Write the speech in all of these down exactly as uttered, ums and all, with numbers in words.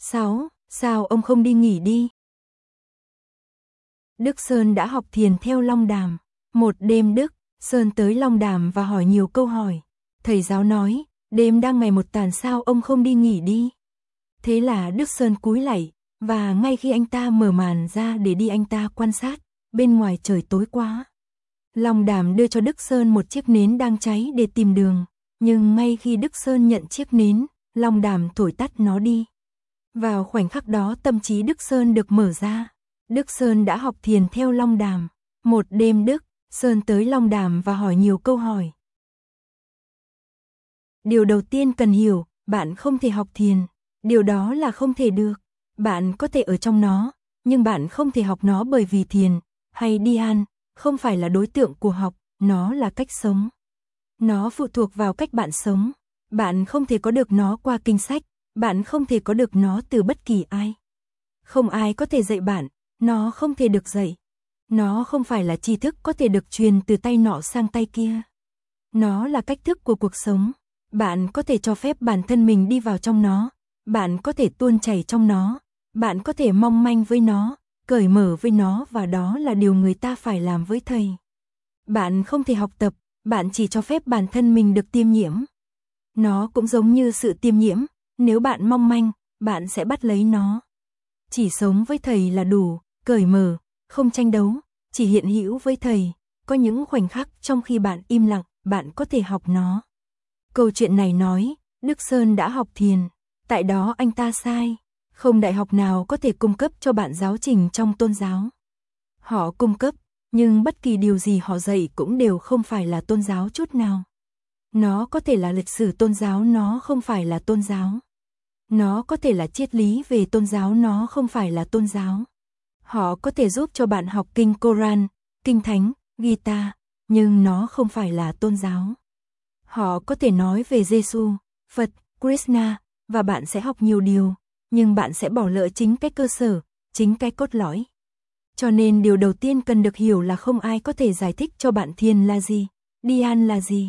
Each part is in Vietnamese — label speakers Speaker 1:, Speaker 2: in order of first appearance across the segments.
Speaker 1: sáu. Sao ông không đi nghỉ đi? Đức Sơn đã học thiền theo Long Đàm. Một đêm Đức Sơn tới Long Đàm và hỏi nhiều câu hỏi. Thầy giáo nói, đêm đang ngày một tàn sao ông không đi nghỉ đi? Thế là Đức Sơn cúi lạy, và ngay khi anh ta mở màn ra để đi anh ta quan sát, bên ngoài trời tối quá. Long Đàm đưa cho Đức Sơn một chiếc nến đang cháy để tìm đường, nhưng ngay khi Đức Sơn nhận chiếc nến, Long Đàm thổi tắt nó đi. Vào khoảnh khắc đó tâm trí Đức Sơn được mở ra. Đức Sơn đã học thiền theo Long Đàm. Một đêm Đức Sơn tới Long Đàm và hỏi nhiều câu hỏi. Điều đầu tiên cần hiểu, bạn không thể học thiền. Điều đó là không thể được. Bạn có thể ở trong nó, nhưng bạn không thể học nó bởi vì thiền, hay Dhyan, không phải là đối tượng của học, nó là cách sống. Nó phụ thuộc vào cách bạn sống. Bạn không thể có được nó qua kinh sách, bạn không thể có được nó từ bất kỳ ai. Không ai có thể dạy bạn, nó không thể được dạy. Nó không phải là tri thức có thể được truyền từ tay nọ sang tay kia. Nó là cách thức của cuộc sống. Bạn có thể cho phép bản thân mình đi vào trong nó. Bạn có thể tuôn chảy trong nó. Bạn có thể mong manh với nó, cởi mở với nó, và đó là điều người ta phải làm với thầy. Bạn không thể học tập, bạn chỉ cho phép bản thân mình được tiêm nhiễm. Nó cũng giống như sự tiêm nhiễm, nếu bạn mong manh, bạn sẽ bắt lấy nó. Chỉ sống với thầy là đủ, cởi mở, không tranh đấu, chỉ hiện hữu với thầy. Có những khoảnh khắc trong khi bạn im lặng, bạn có thể học nó. Câu chuyện này nói, Đức Sơn đã học thiền, tại đó anh ta sai. Không đại học nào có thể cung cấp cho bạn giáo trình trong tôn giáo. Họ cung cấp, nhưng bất kỳ điều gì họ dạy cũng đều không phải là tôn giáo chút nào. Nó có thể là lịch sử tôn giáo, nó không phải là tôn giáo. Nó có thể là triết lý về tôn giáo, nó không phải là tôn giáo. Họ có thể giúp cho bạn học kinh Koran, kinh Thánh, Gita, nhưng nó không phải là tôn giáo. Họ có thể nói về Giêsu, Phật, Krishna, và bạn sẽ học nhiều điều, nhưng bạn sẽ bỏ lỡ chính cái cơ sở, chính cái cốt lõi. Cho nên điều đầu tiên cần được hiểu là không ai có thể giải thích cho bạn thiền là gì, Dhyan là gì.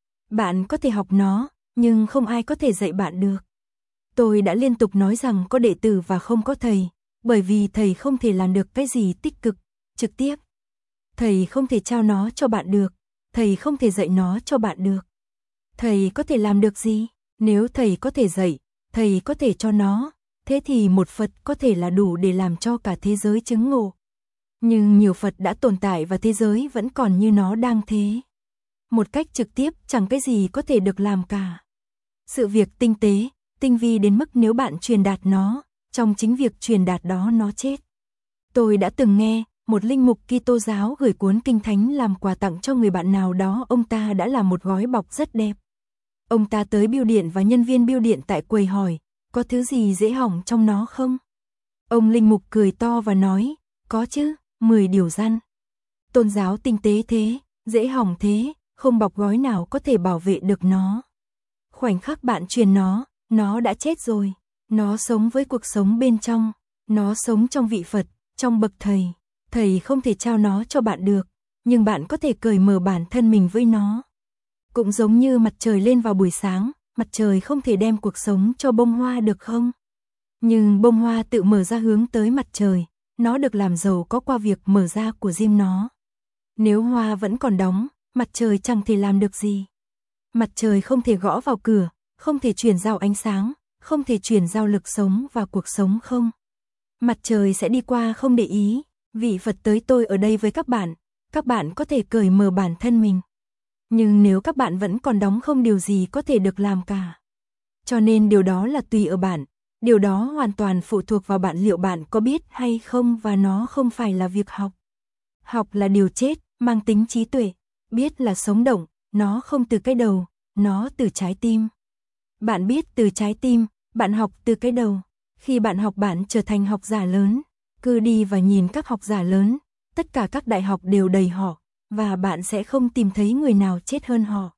Speaker 1: Bạn có thể học nó, nhưng không ai có thể dạy bạn được. Tôi đã liên tục nói rằng có đệ tử và không có thầy, bởi vì thầy không thể làm được cái gì tích cực, trực tiếp. Thầy không thể trao nó cho bạn được, thầy không thể dạy nó cho bạn được. Thầy có thể làm được gì? Nếu thầy có thể dạy, thầy có thể cho nó, thế thì một Phật có thể là đủ để làm cho cả thế giới chứng ngộ. Nhưng nhiều Phật đã tồn tại và thế giới vẫn còn như nó đang thế. Một cách trực tiếp chẳng cái gì có thể được làm cả. Sự việc tinh tế, tinh vi đến mức nếu bạn truyền đạt nó, trong chính việc truyền đạt đó nó chết. Tôi đã từng nghe, một linh mục Kitô giáo gửi cuốn Kinh Thánh làm quà tặng cho người bạn nào đó, ông ta đã làm một gói bọc rất đẹp. Ông ta tới bưu điện và nhân viên bưu điện tại quầy hỏi, có thứ gì dễ hỏng trong nó không? Ông linh mục cười to và nói, có chứ, mười điều răn. Tôn giáo tinh tế thế, dễ hỏng thế, không bọc gói nào có thể bảo vệ được nó. Khoảnh khắc bạn truyền nó, nó đã chết rồi. Nó sống với cuộc sống bên trong, nó sống trong vị Phật, trong bậc thầy. Thầy không thể trao nó cho bạn được, nhưng bạn có thể cởi mở bản thân mình với nó. Cũng giống như mặt trời lên vào buổi sáng, mặt trời không thể đem cuộc sống cho bông hoa được không? Nhưng bông hoa tự mở ra hướng tới mặt trời, nó được làm giàu có qua việc mở ra của riêng nó. Nếu hoa vẫn còn đóng, mặt trời chẳng thể làm được gì. Mặt trời không thể gõ vào cửa, không thể truyền giao ánh sáng, không thể truyền giao lực sống và cuộc sống không. Mặt trời sẽ đi qua không để ý. Vị Phật tới tôi ở đây với các bạn, các bạn có thể cởi mở bản thân mình. Nhưng nếu các bạn vẫn còn đóng không điều gì có thể được làm cả. Cho nên điều đó là tùy ở bạn, điều đó hoàn toàn phụ thuộc vào bạn liệu bạn có biết hay không, và nó không phải là việc học. Học là điều chết, mang tính trí tuệ, biết là sống động, nó không từ cái đầu, nó từ trái tim. Bạn biết từ trái tim, bạn học từ cái đầu. Khi bạn học bạn trở thành học giả lớn, cứ đi và nhìn các học giả lớn, tất cả các đại học đều đầy họ, và bạn sẽ không tìm thấy người nào chết hơn họ.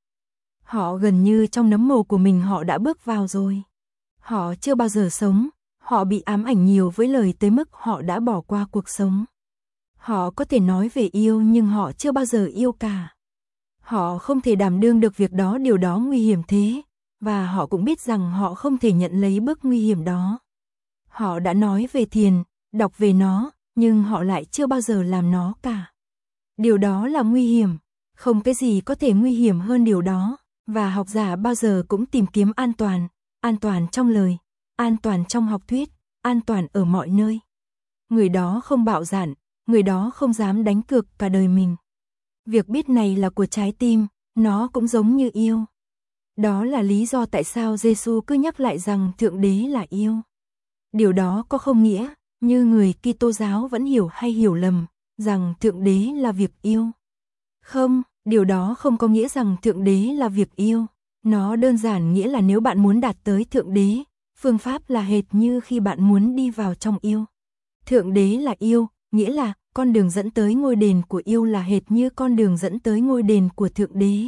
Speaker 1: Họ gần như trong nấm mồ của mình họ đã bước vào rồi. Họ chưa bao giờ sống, họ bị ám ảnh nhiều với lời tới mức họ đã bỏ qua cuộc sống. Họ có thể nói về yêu nhưng họ chưa bao giờ yêu cả. Họ không thể đảm đương được việc đó, điều đó nguy hiểm thế, và họ cũng biết rằng họ không thể nhận lấy bước nguy hiểm đó. Họ đã nói về thiền, đọc về nó, nhưng họ lại chưa bao giờ làm nó cả. Điều đó là nguy hiểm, không cái gì có thể nguy hiểm hơn điều đó, và học giả bao giờ cũng tìm kiếm an toàn, an toàn trong lời, an toàn trong học thuyết, an toàn ở mọi nơi. Người đó không bạo dạn, người đó không dám đánh cược cả đời mình. Việc biết này là của trái tim, nó cũng giống như yêu. Đó là lý do tại sao Giêsu cứ nhắc lại rằng Thượng Đế là yêu. Điều đó có không nghĩa, như người Kitô giáo vẫn hiểu hay hiểu lầm, rằng Thượng Đế là việc yêu. Không, điều đó không có nghĩa rằng Thượng Đế là việc yêu. Nó đơn giản nghĩa là nếu bạn muốn đạt tới Thượng Đế, phương pháp là hệt như khi bạn muốn đi vào trong yêu. Thượng Đế là yêu, nghĩa là con đường dẫn tới ngôi đền của yêu là hệt như con đường dẫn tới ngôi đền của Thượng Đế.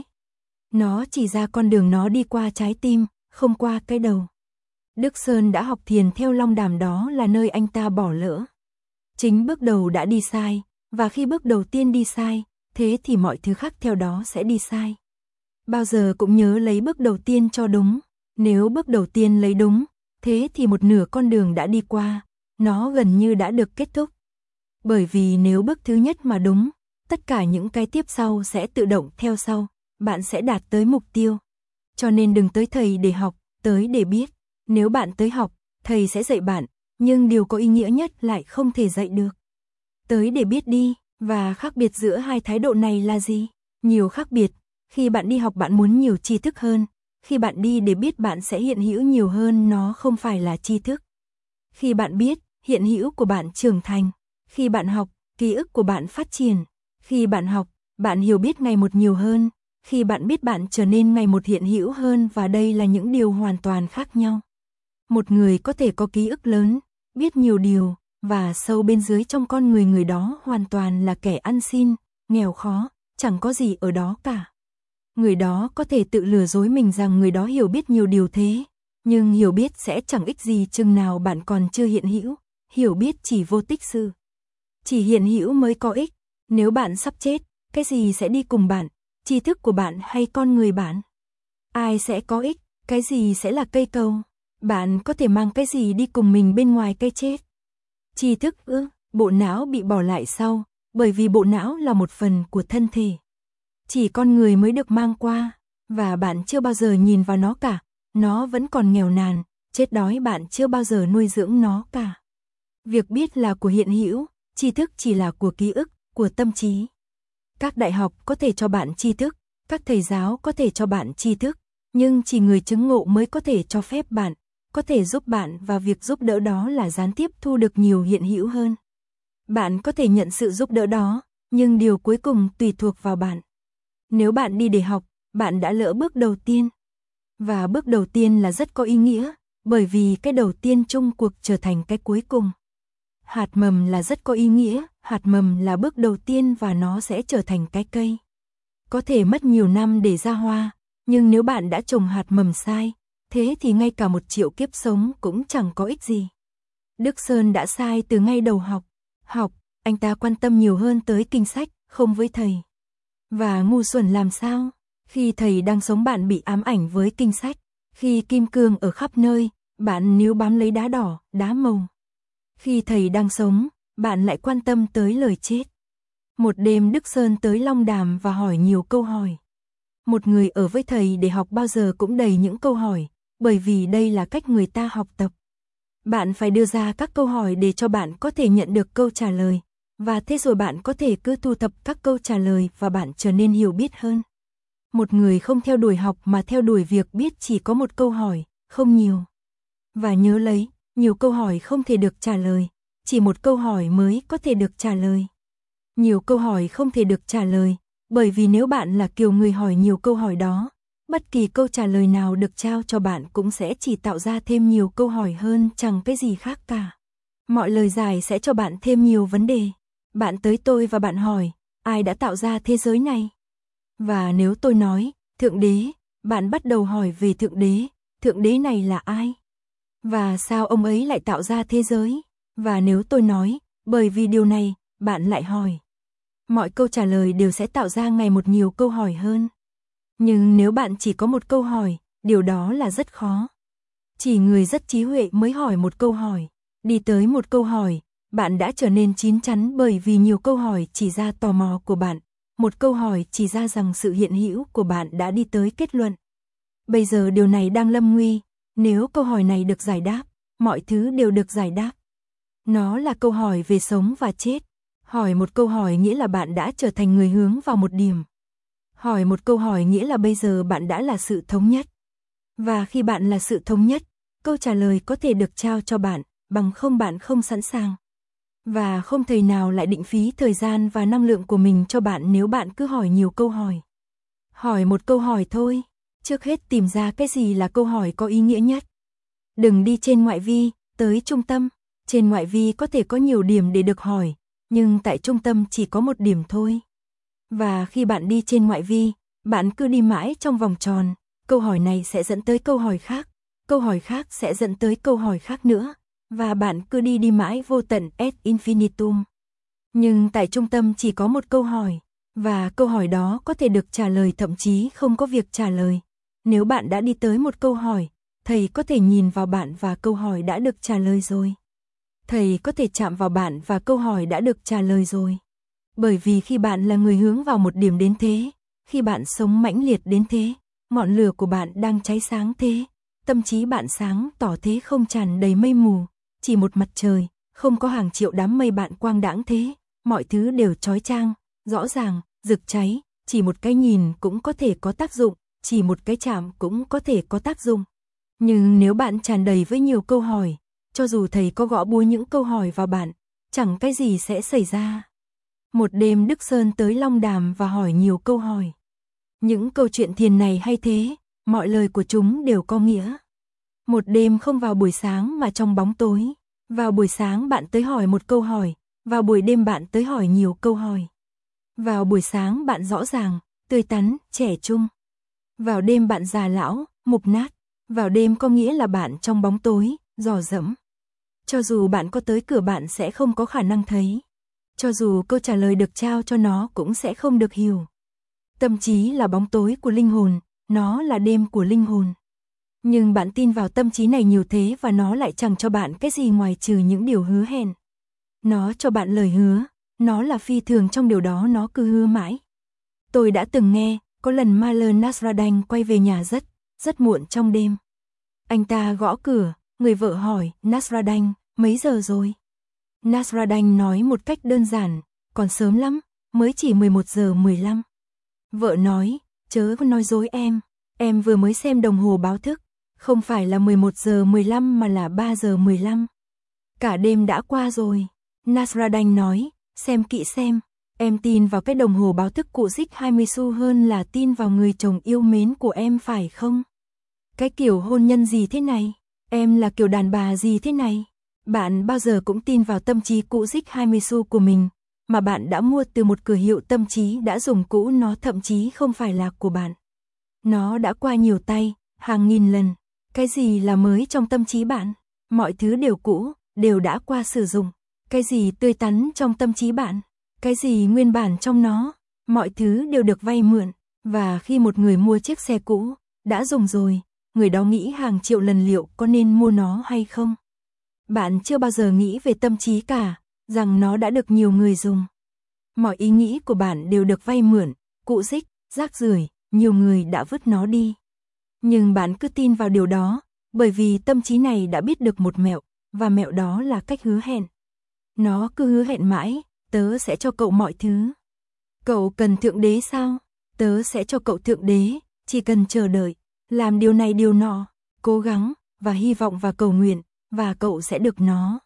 Speaker 1: Nó chỉ ra con đường nó đi qua trái tim, không qua cái đầu. Đức Sơn đã học thiền theo Long Đàm, đó là nơi anh ta bỏ lỡ. Chính bước đầu đã đi sai, và khi bước đầu tiên đi sai, thế thì mọi thứ khác theo đó sẽ đi sai. Bao giờ cũng nhớ lấy bước đầu tiên cho đúng. Nếu bước đầu tiên lấy đúng, thế thì một nửa con đường đã đi qua, nó gần như đã được kết thúc. Bởi vì nếu bước thứ nhất mà đúng, tất cả những cái tiếp sau sẽ tự động theo sau, bạn sẽ đạt tới mục tiêu. Cho nên đừng tới thầy để học, tới để biết. Nếu bạn tới học, thầy sẽ dạy bạn, nhưng điều có ý nghĩa nhất lại không thể dạy được. Tới để biết đi, và khác biệt giữa hai thái độ này là gì? Nhiều khác biệt. Khi bạn đi học bạn muốn nhiều tri thức hơn, khi bạn đi để biết bạn sẽ hiện hữu nhiều hơn, nó không phải là tri thức. Khi bạn biết, hiện hữu của bạn trưởng thành. Khi bạn học, ký ức của bạn phát triển. Khi bạn học, bạn hiểu biết ngày một nhiều hơn. Khi bạn biết bạn trở nên ngày một hiện hữu hơn, và đây là những điều hoàn toàn khác nhau. Một người có thể có ký ức lớn, biết nhiều điều, và sâu bên dưới trong con người người đó hoàn toàn là kẻ ăn xin, nghèo khó, chẳng có gì ở đó cả. Người đó có thể tự lừa dối mình rằng người đó hiểu biết nhiều điều thế, nhưng hiểu biết sẽ chẳng ích gì chừng nào bạn còn chưa hiện hữu, hiểu biết chỉ vô tích sự. Chỉ hiện hữu mới có ích. Nếu bạn sắp chết, cái gì sẽ đi cùng bạn, tri thức của bạn hay con người bạn? Ai sẽ có ích, cái gì sẽ là cây cầu? Bạn có thể mang cái gì đi cùng mình bên ngoài cái chết? Tri thức ư? Bộ não bị bỏ lại sau, bởi vì bộ não là một phần của thân thể. Chỉ con người mới được mang qua, và bạn chưa bao giờ nhìn vào nó cả, nó vẫn còn nghèo nàn, chết đói, bạn chưa bao giờ nuôi dưỡng nó cả. Việc biết là của hiện hữu, tri thức chỉ là của ký ức, của tâm trí. Các đại học có thể cho bạn tri thức, các thầy giáo có thể cho bạn tri thức, nhưng chỉ người chứng ngộ mới có thể cho phép bạn, có thể giúp bạn, và việc giúp đỡ đó là gián tiếp thu được nhiều hiện hữu hơn. Bạn có thể nhận sự giúp đỡ đó, nhưng điều cuối cùng tùy thuộc vào bạn. Nếu bạn đi để học, bạn đã lỡ bước đầu tiên. Và bước đầu tiên là rất có ý nghĩa, bởi vì cái đầu tiên chung cuộc trở thành cái cuối cùng. Hạt mầm là rất có ý nghĩa, hạt mầm là bước đầu tiên và nó sẽ trở thành cái cây. Có thể mất nhiều năm để ra hoa, nhưng nếu bạn đã trồng hạt mầm sai, thế thì ngay cả một triệu kiếp sống cũng chẳng có ích gì. Đức Sơn đã sai từ ngay đầu học. Học, anh ta quan tâm nhiều hơn tới kinh sách, không với thầy. Và ngu xuẩn làm sao? Khi thầy đang sống bạn bị ám ảnh với kinh sách. Khi kim cương ở khắp nơi, bạn níu bám lấy đá đỏ, đá màu. Khi thầy đang sống, bạn lại quan tâm tới lời chết. Một đêm Đức Sơn tới Long Đàm và hỏi nhiều câu hỏi. Một người ở với thầy để học bao giờ cũng đầy những câu hỏi, bởi vì đây là cách người ta học tập. Bạn phải đưa ra các câu hỏi để cho bạn có thể nhận được câu trả lời, và thế rồi bạn có thể cứ thu thập các câu trả lời và bạn trở nên hiểu biết hơn. Một người không theo đuổi học mà theo đuổi việc biết chỉ có một câu hỏi, không nhiều. Và nhớ lấy, nhiều câu hỏi không thể được trả lời, chỉ một câu hỏi mới có thể được trả lời. Nhiều câu hỏi không thể được trả lời, bởi vì nếu bạn là kiểu người hỏi nhiều câu hỏi đó, bất kỳ câu trả lời nào được trao cho bạn cũng sẽ chỉ tạo ra thêm nhiều câu hỏi hơn, chẳng cái gì khác cả. Mọi lời giải sẽ cho bạn thêm nhiều vấn đề. Bạn tới tôi và bạn hỏi, ai đã tạo ra thế giới này? Và nếu tôi nói, Thượng Đế, bạn bắt đầu hỏi về Thượng Đế, Thượng Đế này là ai? Và sao ông ấy lại tạo ra thế giới? Và nếu tôi nói, bởi vì điều này, bạn lại hỏi. Mọi câu trả lời đều sẽ tạo ra ngày một nhiều câu hỏi hơn. Nhưng nếu bạn chỉ có một câu hỏi, điều đó là rất khó. Chỉ người rất trí huệ mới hỏi một câu hỏi. Đi tới một câu hỏi, bạn đã trở nên chín chắn bởi vì nhiều câu hỏi chỉ ra tò mò của bạn. Một câu hỏi chỉ ra rằng sự hiện hữu của bạn đã đi tới kết luận. Bây giờ điều này đang lâm nguy, nếu câu hỏi này được giải đáp, mọi thứ đều được giải đáp. Nó là câu hỏi về sống và chết. Hỏi một câu hỏi nghĩa là bạn đã trở thành người hướng vào một điểm. Hỏi một câu hỏi nghĩa là bây giờ bạn đã là sự thống nhất. Và khi bạn là sự thống nhất, câu trả lời có thể được trao cho bạn, bằng không bạn không sẵn sàng. Và không thầy nào lại định phí thời gian và năng lượng của mình cho bạn nếu bạn cứ hỏi nhiều câu hỏi. Hỏi một câu hỏi thôi, trước hết tìm ra cái gì là câu hỏi có ý nghĩa nhất. Đừng đi trên ngoại vi, tới trung tâm. Trên ngoại vi có thể có nhiều điểm để được hỏi, nhưng tại trung tâm chỉ có một điểm thôi. Và khi bạn đi trên ngoại vi, bạn cứ đi mãi trong vòng tròn, câu hỏi này sẽ dẫn tới câu hỏi khác, câu hỏi khác sẽ dẫn tới câu hỏi khác nữa, và bạn cứ đi đi mãi vô tận ad infinitum. Nhưng tại trung tâm chỉ có một câu hỏi, và câu hỏi đó có thể được trả lời thậm chí không có việc trả lời. Nếu bạn đã đi tới một câu hỏi, thầy có thể nhìn vào bạn và câu hỏi đã được trả lời rồi. Thầy có thể chạm vào bạn và câu hỏi đã được trả lời rồi. Bởi vì khi bạn là người hướng vào một điểm đến thế, khi bạn sống mãnh liệt đến thế, ngọn lửa của bạn đang cháy sáng thế, tâm trí bạn sáng tỏ thế không tràn đầy mây mù, chỉ một mặt trời, không có hàng triệu đám mây bạn quang đãng thế, mọi thứ đều chói chang, rõ ràng, rực cháy, chỉ một cái nhìn cũng có thể có tác dụng, chỉ một cái chạm cũng có thể có tác dụng. Nhưng nếu bạn tràn đầy với nhiều câu hỏi, cho dù thầy có gõ búa những câu hỏi vào bạn, chẳng cái gì sẽ xảy ra. Một đêm Đức Sơn tới Long Đàm và hỏi nhiều câu hỏi. Những câu chuyện thiền này hay thế, mọi lời của chúng đều có nghĩa. Một đêm không vào buổi sáng mà trong bóng tối. Vào buổi sáng bạn tới hỏi một câu hỏi, vào buổi đêm bạn tới hỏi nhiều câu hỏi. Vào buổi sáng bạn rõ ràng, tươi tắn, trẻ trung. Vào đêm bạn già lão, mục nát. Vào đêm có nghĩa là bạn trong bóng tối, dò dẫm. Cho dù bạn có tới cửa bạn sẽ không có khả năng thấy. Cho dù câu trả lời được trao cho nó cũng sẽ không được hiểu. Tâm trí là bóng tối của linh hồn, nó là đêm của linh hồn. Nhưng bạn tin vào tâm trí này nhiều thế và nó lại chẳng cho bạn cái gì ngoài trừ những điều hứa hẹn. Nó cho bạn lời hứa, nó là phi thường trong điều đó nó cứ hứa mãi. Tôi đã từng nghe, có lần Maler Nasrallah quay về nhà rất, rất muộn trong đêm. Anh ta gõ cửa, người vợ hỏi, Nasrallah, mấy giờ rồi? Nasrallah nói một cách đơn giản, còn sớm lắm, mới chỉ mười một giờ mười lăm. Vợ nói, chớ có nói dối em, em vừa mới xem đồng hồ báo thức, không phải là mười một giờ mười lăm mà là ba giờ mười lăm. Cả đêm đã qua rồi. Nasrallah nói, xem kỹ xem, em tin vào cái đồng hồ báo thức cụ Dích hai mươi xu hơn là tin vào người chồng yêu mến của em phải không? Cái kiểu hôn nhân gì thế này? Em là kiểu đàn bà gì thế này? Bạn bao giờ cũng tin vào tâm trí cũ Dích hai mươi xu của mình, mà bạn đã mua từ một cửa hiệu tâm trí đã dùng cũ, nó thậm chí không phải là của bạn. Nó đã qua nhiều tay, hàng nghìn lần. Cái gì là mới trong tâm trí bạn? Mọi thứ đều cũ, đều đã qua sử dụng. Cái gì tươi tắn trong tâm trí bạn? Cái gì nguyên bản trong nó? Mọi thứ đều được vay mượn. Và khi một người mua chiếc xe cũ, đã dùng rồi, người đó nghĩ hàng triệu lần liệu có nên mua nó hay không? Bạn chưa bao giờ nghĩ về tâm trí cả, rằng nó đã được nhiều người dùng. Mọi ý nghĩ của bạn đều được vay mượn, cũ dích, rác rưởi, nhiều người đã vứt nó đi. Nhưng bạn cứ tin vào điều đó, bởi vì tâm trí này đã biết được một mẹo, và mẹo đó là cách hứa hẹn. Nó cứ hứa hẹn mãi, tớ sẽ cho cậu mọi thứ. Cậu cần thượng đế sao? Tớ sẽ cho cậu thượng đế, chỉ cần chờ đợi, làm điều này điều nọ, cố gắng, và hy vọng và cầu nguyện, và cậu sẽ được nó.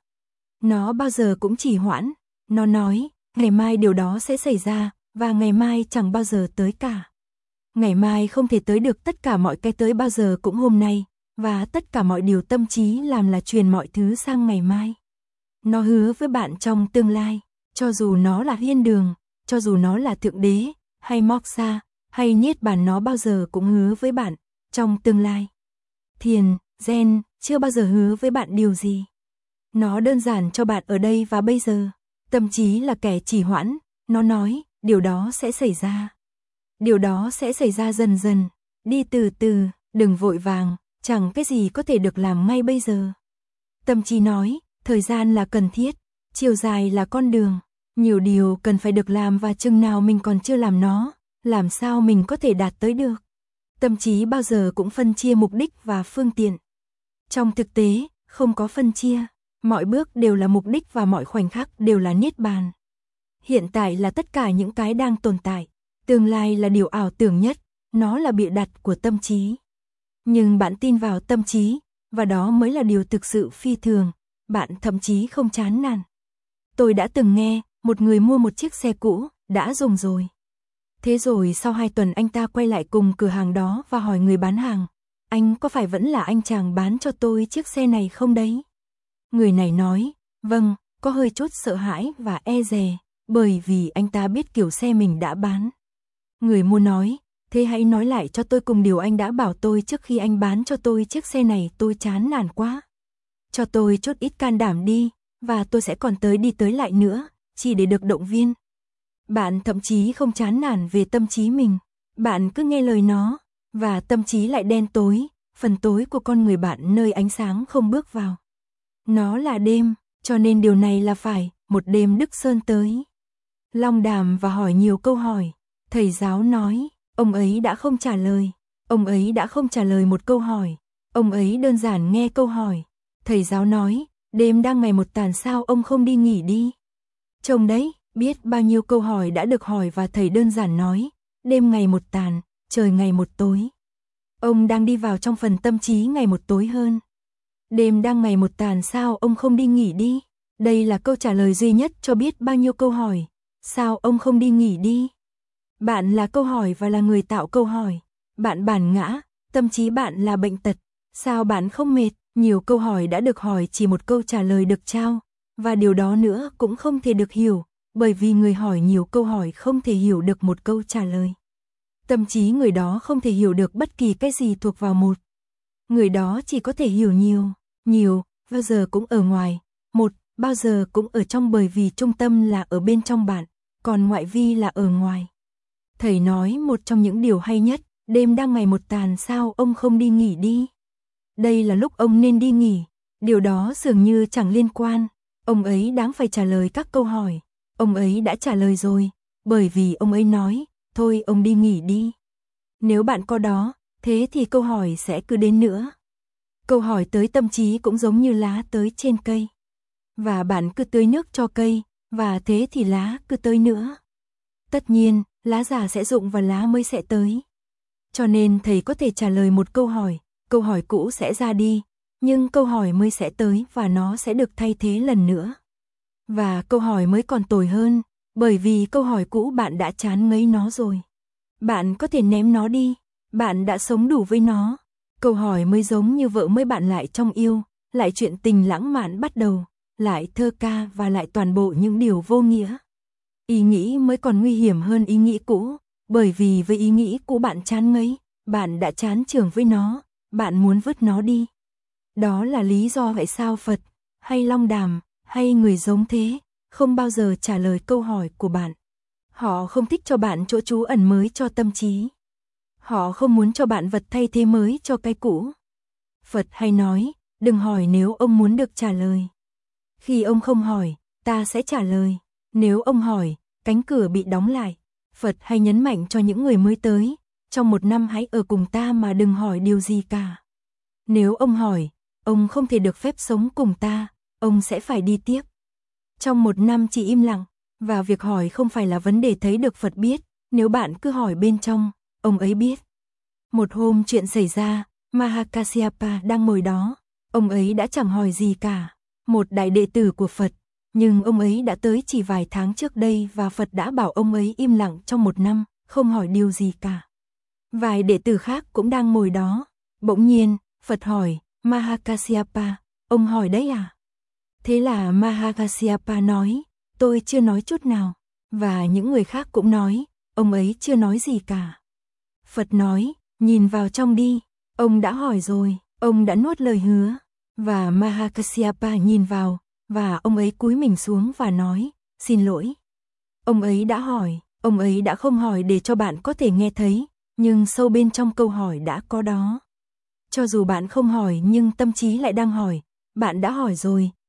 Speaker 1: Nó bao giờ cũng trì hoãn, nó nói, ngày mai điều đó sẽ xảy ra, và ngày mai chẳng bao giờ tới cả. Ngày mai không thể tới được, tất cả mọi cái tới bao giờ cũng hôm nay, và tất cả mọi điều tâm trí làm là truyền mọi thứ sang ngày mai. Nó hứa với bạn trong tương lai, cho dù nó là thiên đường, cho dù nó là thượng đế, hay moksha, hay niết bàn, nó bao giờ cũng hứa với bạn, trong tương lai. Thiền, Zen, chưa bao giờ hứa với bạn điều gì. Nó đơn giản cho bạn ở đây và bây giờ. Tâm trí là kẻ trì hoãn, nó nói, điều đó sẽ xảy ra. Điều đó sẽ xảy ra dần dần, đi từ từ, đừng vội vàng, chẳng cái gì có thể được làm ngay bây giờ. Tâm trí nói, thời gian là cần thiết, chiều dài là con đường, nhiều điều cần phải được làm và chừng nào mình còn chưa làm nó, làm sao mình có thể đạt tới được. Tâm trí bao giờ cũng phân chia mục đích và phương tiện. Trong thực tế, không có phân chia, mọi bước đều là mục đích và mọi khoảnh khắc đều là niết bàn. Hiện tại là tất cả những cái đang tồn tại, tương lai là điều ảo tưởng nhất, nó là bịa đặt của tâm trí. Nhưng bạn tin vào tâm trí, và đó mới là điều thực sự phi thường, bạn thậm chí không chán nản. Tôi đã từng nghe, một người mua một chiếc xe cũ, đã dùng rồi. Thế rồi sau hai tuần anh ta quay lại cùng cửa hàng đó và hỏi người bán hàng, anh có phải vẫn là anh chàng bán cho tôi chiếc xe này không đấy? Người này nói, vâng, có hơi chút sợ hãi và e dè, bởi vì anh ta biết kiểu xe mình đã bán. Người mua nói, thế hãy nói lại cho tôi cùng điều anh đã bảo tôi trước khi anh bán cho tôi chiếc xe này, tôi chán nản quá. Cho tôi chút ít can đảm đi, và tôi sẽ còn tới đi tới lại nữa, chỉ để được động viên. Bạn thậm chí không chán nản về tâm trí mình, bạn cứ nghe lời nó, và tâm trí lại đen tối, phần tối của con người bạn nơi ánh sáng không bước vào. Nó là đêm, cho nên điều này là phải, một đêm Đức Sơn tới. Long đàm và hỏi nhiều câu hỏi, thầy giáo nói, ông ấy đã không trả lời, ông ấy đã không trả lời một câu hỏi, ông ấy đơn giản nghe câu hỏi. Thầy giáo nói, đêm đang ngày một tàn sao ông không đi nghỉ đi. Trông đấy, biết bao nhiêu câu hỏi đã được hỏi và thầy đơn giản nói, đêm ngày một tàn, trời ngày một tối. Ông đang đi vào trong phần tâm trí ngày một tối hơn. Đêm đang ngày một tàn sao ông không đi nghỉ đi. Đây là câu trả lời duy nhất cho biết bao nhiêu câu hỏi. Sao ông không đi nghỉ đi? Bạn là câu hỏi và là người tạo câu hỏi. Bạn bản ngã, tâm trí bạn là bệnh tật. Sao bạn không mệt? Nhiều câu hỏi đã được hỏi chỉ một câu trả lời được trao. Và điều đó nữa cũng không thể được hiểu, bởi vì người hỏi nhiều câu hỏi không thể hiểu được một câu trả lời. Tâm trí người đó không thể hiểu được bất kỳ cái gì thuộc vào một. Người đó chỉ có thể hiểu nhiều, nhiều, bao giờ cũng ở ngoài, một, bao giờ cũng ở trong, bởi vì trung tâm là ở bên trong bạn, còn ngoại vi là ở ngoài. Thầy nói một trong những điều hay nhất, đêm đang ngày một tàn sao ông không đi nghỉ đi. Đây là lúc ông nên đi nghỉ, điều đó dường như chẳng liên quan, ông ấy đáng phải trả lời các câu hỏi, ông ấy đã trả lời rồi, bởi vì ông ấy nói, thôi ông đi nghỉ đi. Nếu bạn có đó, thế thì câu hỏi sẽ cứ đến nữa. Câu hỏi tới tâm trí cũng giống như lá tới trên cây. Và bạn cứ tưới nước cho cây, và thế thì lá cứ tới nữa. Tất nhiên, lá già sẽ rụng và lá mới sẽ tới. Cho nên thầy có thể trả lời một câu hỏi, câu hỏi cũ sẽ ra đi, nhưng câu hỏi mới sẽ tới và nó sẽ được thay thế lần nữa. Và câu hỏi mới còn tồi hơn, bởi vì câu hỏi cũ bạn đã chán ngấy nó rồi. Bạn có thể ném nó đi, bạn đã sống đủ với nó. Câu hỏi mới giống như vợ mới bạn lại trong yêu, lại chuyện tình lãng mạn bắt đầu, lại thơ ca và lại toàn bộ những điều vô nghĩa. Ý nghĩ mới còn nguy hiểm hơn ý nghĩ cũ, bởi vì với ý nghĩ cũ bạn chán ngấy, bạn đã chán chường với nó, bạn muốn vứt nó đi. Đó là lý do tại sao Phật, hay Long Đàm, hay người giống thế, không bao giờ trả lời câu hỏi của bạn. Họ không thích cho bạn chỗ trú ẩn mới cho tâm trí. Họ không muốn cho bạn vật thay thế mới cho cái cũ. Phật hay nói, đừng hỏi nếu ông muốn được trả lời. Khi ông không hỏi, ta sẽ trả lời. Nếu ông hỏi, cánh cửa bị đóng lại. Phật hay nhấn mạnh cho những người mới tới, trong một năm hãy ở cùng ta mà đừng hỏi điều gì cả. Nếu ông hỏi, ông không thể được phép sống cùng ta, ông sẽ phải đi tiếp. Trong một năm chỉ im lặng, và việc hỏi không phải là vấn đề thấy được Phật biết, nếu bạn cứ hỏi bên trong, ông ấy biết. Một hôm chuyện xảy ra, Mahakasyapa đang ngồi đó, ông ấy đã chẳng hỏi gì cả, một đại đệ tử của Phật, nhưng ông ấy đã tới chỉ vài tháng trước đây và Phật đã bảo ông ấy im lặng trong một năm, không hỏi điều gì cả. Vài đệ tử khác cũng đang ngồi đó, bỗng nhiên, Phật hỏi, Mahakasyapa, ông hỏi đấy à? Thế là Mahakasyapa nói, tôi chưa nói chút nào, và những người khác cũng nói, ông ấy chưa nói gì cả. Phật nói, nhìn vào trong đi, ông đã hỏi rồi, ông đã nuốt lời hứa, và Mahakasyapa nhìn vào, và ông ấy cúi mình xuống và nói, xin lỗi. Ông ấy đã hỏi, ông ấy đã không hỏi để cho bạn có thể nghe thấy, nhưng sâu bên trong câu hỏi đã có đó. Cho dù bạn không hỏi nhưng tâm trí lại đang hỏi, bạn đã hỏi rồi,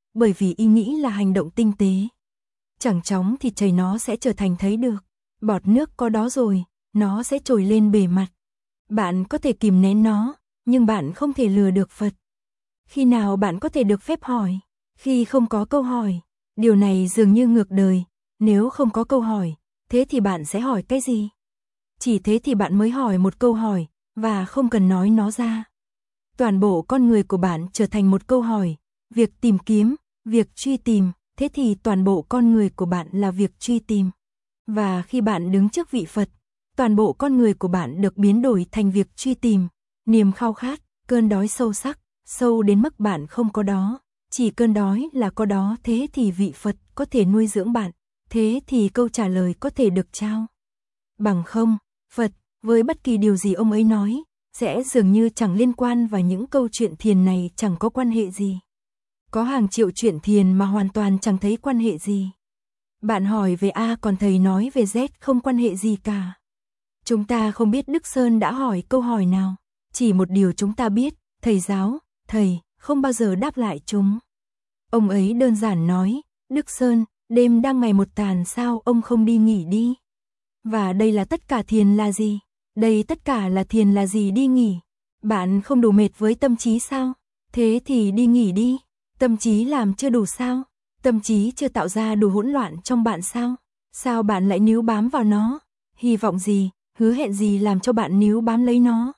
Speaker 1: bởi vì ý nghĩ là hành động tinh tế. Chẳng chóng thì chảy nó sẽ trở thành thấy được. Bọt nước có đó rồi, nó sẽ trồi lên bề mặt. Bạn có thể kìm nén nó, nhưng bạn không thể lừa được Phật. Khi nào bạn có thể được phép hỏi? Khi không có câu hỏi. Điều này dường như ngược đời. Nếu không có câu hỏi, thế thì bạn sẽ hỏi cái gì? Chỉ thế thì bạn mới hỏi một câu hỏi, và không cần nói nó ra. Toàn bộ con người của bạn trở thành một câu hỏi, việc tìm kiếm, việc truy tìm, thế thì toàn bộ con người của bạn là việc truy tìm. Và khi bạn đứng trước vị Phật, toàn bộ con người của bạn được biến đổi thành việc truy tìm, niềm khao khát, cơn đói sâu sắc, sâu đến mức bạn không có đó. Chỉ cơn đói là có đó, thế thì vị Phật có thể nuôi dưỡng bạn, thế thì câu trả lời có thể được trao. Bằng không, Phật, với bất kỳ điều gì ông ấy nói, sẽ dường như chẳng liên quan và những câu chuyện thiền này chẳng có quan hệ gì. Có hàng triệu chuyện thiền mà hoàn toàn chẳng thấy quan hệ gì. Bạn hỏi về A còn thầy nói về Z không quan hệ gì cả. Chúng ta không biết Đức Sơn đã hỏi câu hỏi nào. Chỉ một điều chúng ta biết, thầy giáo, thầy, không bao giờ đáp lại chúng. Ông ấy đơn giản nói, Đức Sơn, đêm đang ngày một tàn sao ông không đi nghỉ đi. Và đây là tất cả thiền là gì? Đây tất cả là thiền là gì đi nghỉ? Bạn không đủ mệt với tâm trí sao? Thế thì đi nghỉ đi. Tâm trí làm chưa đủ sao? Tâm trí chưa tạo ra đủ hỗn loạn trong bạn sao? Sao bạn lại níu bám vào nó? Hy vọng gì, hứa hẹn gì làm cho bạn níu bám lấy nó?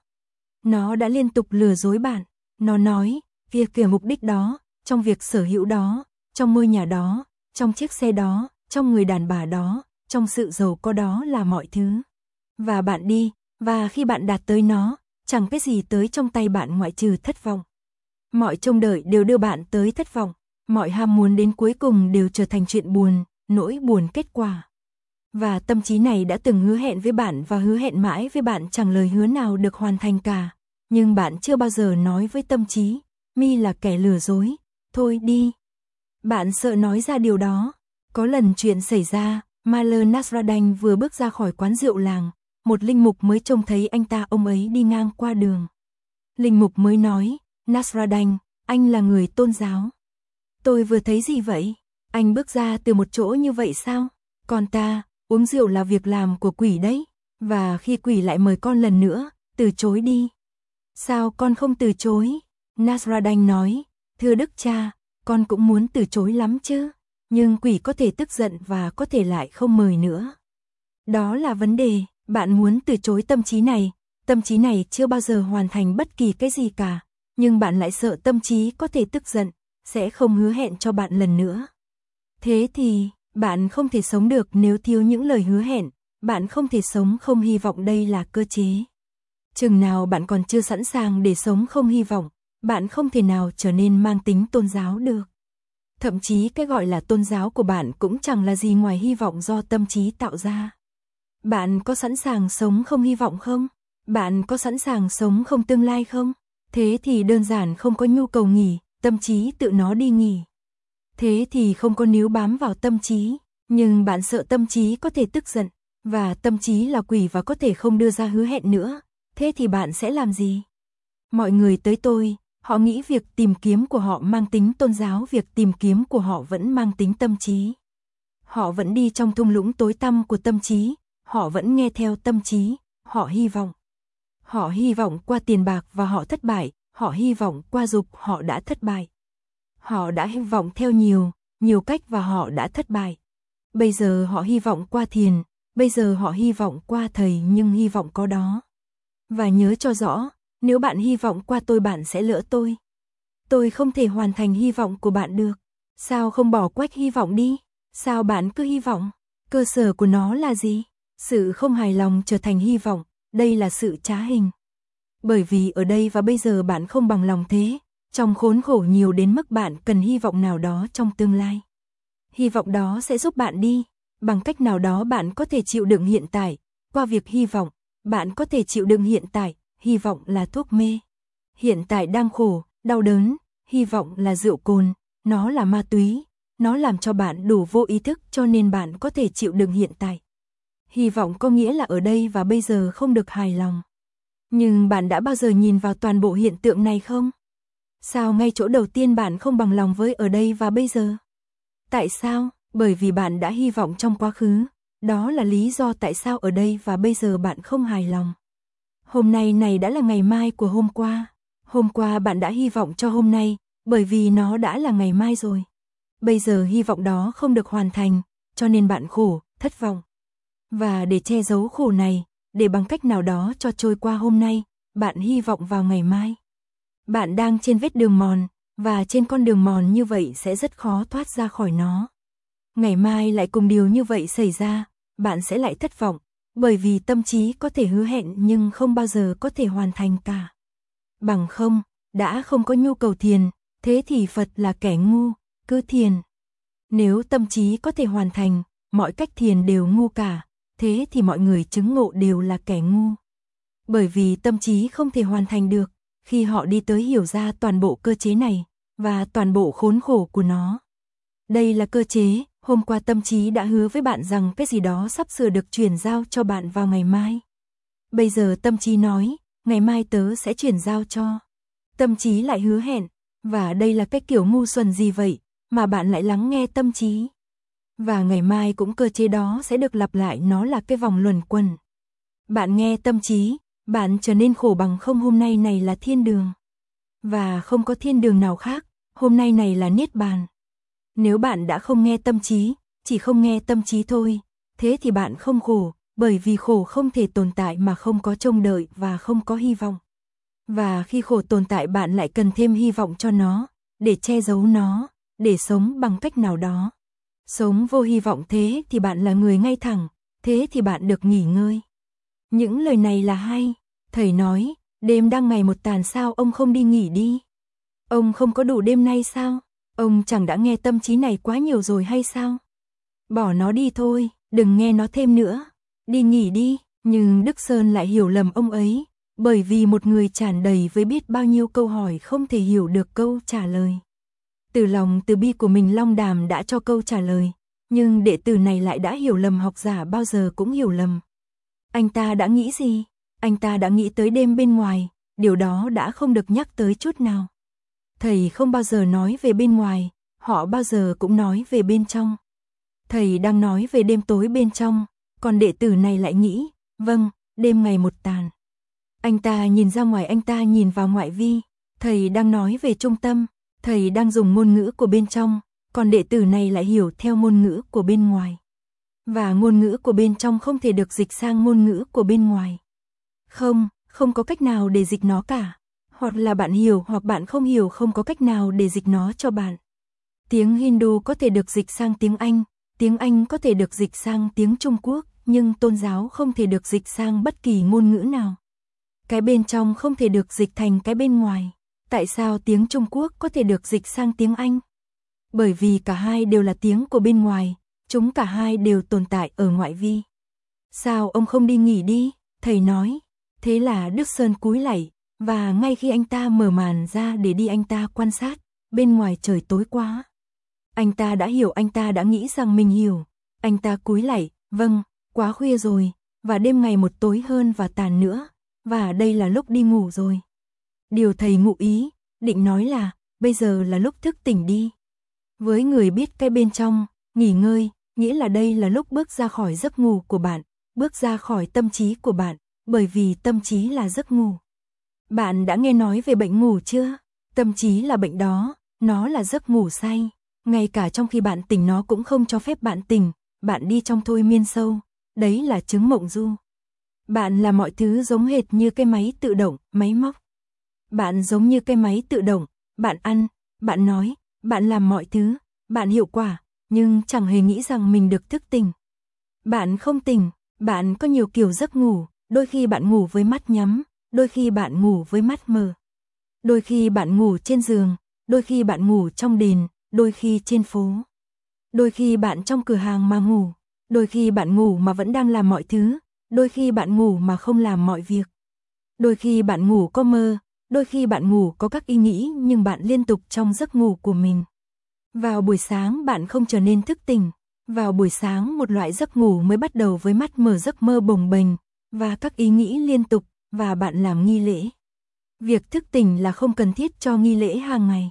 Speaker 1: Nó đã liên tục lừa dối bạn. Nó nói, việc kìa mục đích đó, trong việc sở hữu đó, trong ngôi nhà đó, trong chiếc xe đó, trong người đàn bà đó, trong sự giàu có đó là mọi thứ. Và bạn đi, và khi bạn đạt tới nó, chẳng cái gì tới trong tay bạn ngoại trừ thất vọng. Mọi trông đợi đều đưa bạn tới thất vọng, mọi ham muốn đến cuối cùng đều trở thành chuyện buồn, nỗi buồn kết quả. Và tâm trí này đã từng hứa hẹn với bạn và hứa hẹn mãi với bạn chẳng lời hứa nào được hoàn thành cả. Nhưng bạn chưa bao giờ nói với tâm trí, mi là kẻ lừa dối, thôi đi. Bạn sợ nói ra điều đó. Có lần chuyện xảy ra, Maler Nasradain vừa bước ra khỏi quán rượu làng, một linh mục mới trông thấy anh ta ông ấy đi ngang qua đường. Linh mục mới nói, Nasradain, anh là người tôn giáo. Tôi vừa thấy gì vậy? Anh bước ra từ một chỗ như vậy sao? Còn ta, uống rượu là việc làm của quỷ đấy. Và khi quỷ lại mời con lần nữa, từ chối đi. Sao con không từ chối? Nasradain nói, thưa Đức Cha, con cũng muốn từ chối lắm chứ. Nhưng quỷ có thể tức giận và có thể lại không mời nữa. Đó là vấn đề, bạn muốn từ chối tâm trí này. Tâm trí này chưa bao giờ hoàn thành bất kỳ cái gì cả. Nhưng bạn lại sợ tâm trí có thể tức giận, sẽ không hứa hẹn cho bạn lần nữa. Thế thì, bạn không thể sống được nếu thiếu những lời hứa hẹn. Bạn không thể sống không hy vọng, đây là cơ chế. Chừng nào bạn còn chưa sẵn sàng để sống không hy vọng, bạn không thể nào trở nên mang tính tôn giáo được. Thậm chí cái gọi là tôn giáo của bạn cũng chẳng là gì ngoài hy vọng do tâm trí tạo ra. Bạn có sẵn sàng sống không hy vọng không? Bạn có sẵn sàng sống không tương lai không? Thế thì đơn giản không có nhu cầu nghỉ, tâm trí tự nó đi nghỉ. Thế thì không có níu bám vào tâm trí, nhưng bạn sợ tâm trí có thể tức giận, và tâm trí là quỷ và có thể không đưa ra hứa hẹn nữa. Thế thì bạn sẽ làm gì? Mọi người tới tôi, họ nghĩ việc tìm kiếm của họ mang tính tôn giáo, việc tìm kiếm của họ vẫn mang tính tâm trí. Họ vẫn đi trong thung lũng tối tăm của tâm trí, họ vẫn nghe theo tâm trí, họ hy vọng. Họ hy vọng qua tiền bạc và họ thất bại, họ hy vọng qua dục, họ đã thất bại. Họ đã hy vọng theo nhiều, nhiều cách và họ đã thất bại. Bây giờ họ hy vọng qua thiền, bây giờ họ hy vọng qua thầy, nhưng hy vọng có đó. Và nhớ cho rõ, nếu bạn hy vọng qua tôi bạn sẽ lỡ tôi. Tôi không thể hoàn thành hy vọng của bạn được. Sao không bỏ quách hy vọng đi? Sao bạn cứ hy vọng? Cơ sở của nó là gì? Sự không hài lòng trở thành hy vọng, đây là sự trá hình. Bởi vì ở đây và bây giờ bạn không bằng lòng thế, trong khốn khổ nhiều đến mức bạn cần hy vọng nào đó trong tương lai. Hy vọng đó sẽ giúp bạn đi, bằng cách nào đó bạn có thể chịu đựng hiện tại, qua việc hy vọng, bạn có thể chịu đựng hiện tại, hy vọng là thuốc mê. Hiện tại đang khổ, đau đớn, hy vọng là rượu cồn, nó là ma túy, nó làm cho bạn đủ vô ý thức cho nên bạn có thể chịu đựng hiện tại. Hy vọng có nghĩa là ở đây và bây giờ không được hài lòng. Nhưng bạn đã bao giờ nhìn vào toàn bộ hiện tượng này không? Sao ngay chỗ đầu tiên bạn không bằng lòng với ở đây và bây giờ? Tại sao? Bởi vì bạn đã hy vọng trong quá khứ. Đó là lý do tại sao ở đây và bây giờ bạn không hài lòng. Hôm nay này đã là ngày mai của hôm qua. Hôm qua bạn đã hy vọng cho hôm nay, bởi vì nó đã là ngày mai rồi. Bây giờ hy vọng đó không được hoàn thành, cho nên bạn khổ, thất vọng. Và để che giấu khổ này, để bằng cách nào đó cho trôi qua hôm nay, bạn hy vọng vào ngày mai. Bạn đang trên vết đường mòn, và trên con đường mòn như vậy sẽ rất khó thoát ra khỏi nó. Ngày mai lại cùng điều như vậy xảy ra, bạn sẽ lại thất vọng, bởi vì tâm trí có thể hứa hẹn nhưng không bao giờ có thể hoàn thành cả. Bằng không, đã không có nhu cầu thiền, thế thì Phật là kẻ ngu, cứ thiền. Nếu tâm trí có thể hoàn thành, mọi cách thiền đều ngu cả, thế thì mọi người chứng ngộ đều là kẻ ngu. Bởi vì tâm trí không thể hoàn thành được, khi họ đi tới hiểu ra toàn bộ cơ chế này, và toàn bộ khốn khổ của nó. Đây là cơ chế, hôm qua tâm trí đã hứa với bạn rằng cái gì đó sắp sửa được chuyển giao cho bạn vào ngày mai. Bây giờ tâm trí nói, ngày mai tớ sẽ chuyển giao cho. Tâm trí lại hứa hẹn, và đây là cái kiểu ngu xuẩn gì vậy, mà bạn lại lắng nghe tâm trí. Và ngày mai cũng cơ chế đó sẽ được lặp lại, nó là cái vòng luẩn quẩn. Bạn nghe tâm trí, bạn trở nên khổ bằng không, hôm nay này là thiên đường. Và không có thiên đường nào khác, hôm nay này là niết bàn. Nếu bạn đã không nghe tâm trí, chỉ không nghe tâm trí thôi, thế thì bạn không khổ, bởi vì khổ không thể tồn tại mà không có trông đợi và không có hy vọng. Và khi khổ tồn tại bạn lại cần thêm hy vọng cho nó, để che giấu nó, để sống bằng cách nào đó. Sống vô hy vọng thế thì bạn là người ngay thẳng, thế thì bạn được nghỉ ngơi. Những lời này là hay, thầy nói, đêm đang ngày một tàn sao ông không đi nghỉ đi? Ông không có đủ đêm nay sao? Ông chẳng đã nghe tâm trí này quá nhiều rồi hay sao? Bỏ nó đi thôi, đừng nghe nó thêm nữa, đi nghỉ đi. Nhưng Đức Sơn lại hiểu lầm ông ấy, bởi vì một người tràn đầy với biết bao nhiêu câu hỏi không thể hiểu được câu trả lời. Từ lòng từ bi của mình Long Đàm đã cho câu trả lời, nhưng đệ tử này lại đã hiểu lầm, học giả bao giờ cũng hiểu lầm. Anh ta đã nghĩ gì? Anh ta đã nghĩ tới đêm bên ngoài, điều đó đã không được nhắc tới chút nào. Thầy không bao giờ nói về bên ngoài, họ bao giờ cũng nói về bên trong. Thầy đang nói về đêm tối bên trong, còn đệ tử này lại nghĩ, vâng, đêm ngày một tàn. Anh ta nhìn ra ngoài, anh ta nhìn vào ngoại vi, thầy đang nói về trung tâm, thầy đang dùng ngôn ngữ của bên trong, còn đệ tử này lại hiểu theo ngôn ngữ của bên ngoài. Và ngôn ngữ của bên trong không thể được dịch sang ngôn ngữ của bên ngoài. Không, không có cách nào để dịch nó cả. Hoặc là bạn hiểu hoặc bạn không hiểu, không có cách nào để dịch nó cho bạn. Tiếng Hindu có thể được dịch sang tiếng Anh, tiếng Anh có thể được dịch sang tiếng Trung Quốc, nhưng tôn giáo không thể được dịch sang bất kỳ ngôn ngữ nào. Cái bên trong không thể được dịch thành cái bên ngoài. Tại sao tiếng Trung Quốc có thể được dịch sang tiếng Anh? Bởi vì cả hai đều là tiếng của bên ngoài, chúng cả hai đều tồn tại ở ngoại vi. Sao ông không đi nghỉ đi? Thầy nói. Thế là Đức Sơn cúi lạy, và ngay khi anh ta mở màn ra để đi anh ta quan sát, bên ngoài trời tối quá. Anh ta đã hiểu, anh ta đã nghĩ rằng mình hiểu. Anh ta cúi lạy, vâng, quá khuya rồi, và đêm ngày một tối hơn và tàn nữa, và đây là lúc đi ngủ rồi. Điều thầy ngụ ý, định nói là, bây giờ là lúc thức tỉnh đi. Với người biết cái bên trong, nghỉ ngơi, nghĩa là đây là lúc bước ra khỏi giấc ngủ của bạn, bước ra khỏi tâm trí của bạn, bởi vì tâm trí là giấc ngủ. Bạn đã nghe nói về bệnh ngủ chưa? Tâm trí là bệnh đó, nó là giấc ngủ say. Ngay cả trong khi bạn tỉnh nó cũng không cho phép bạn tỉnh, bạn đi trong thôi miên sâu, đấy là chứng mộng du. Bạn là mọi thứ giống hệt như cái máy tự động, máy móc. Bạn giống như cái máy tự động, bạn ăn, bạn nói, bạn làm mọi thứ, bạn hiệu quả, nhưng chẳng hề nghĩ rằng mình được thức tỉnh. Bạn không tỉnh, bạn có nhiều kiểu giấc ngủ, đôi khi bạn ngủ với mắt nhắm, đôi khi bạn ngủ với mắt mở. Đôi khi bạn ngủ trên giường, đôi khi bạn ngủ trong đền, đôi khi trên phố. Đôi khi bạn trong cửa hàng mà ngủ, đôi khi bạn ngủ mà vẫn đang làm mọi thứ, đôi khi bạn ngủ mà không làm mọi việc. Đôi khi bạn ngủ có mơ, đôi khi bạn ngủ có các ý nghĩ nhưng bạn liên tục trong giấc ngủ của mình. Vào buổi sáng bạn không trở nên thức tỉnh, vào buổi sáng một loại giấc ngủ mới bắt đầu với mắt mở, giấc mơ bồng bềnh và các ý nghĩ liên tục, và bạn làm nghi lễ. Việc thức tỉnh là không cần thiết cho nghi lễ hàng ngày.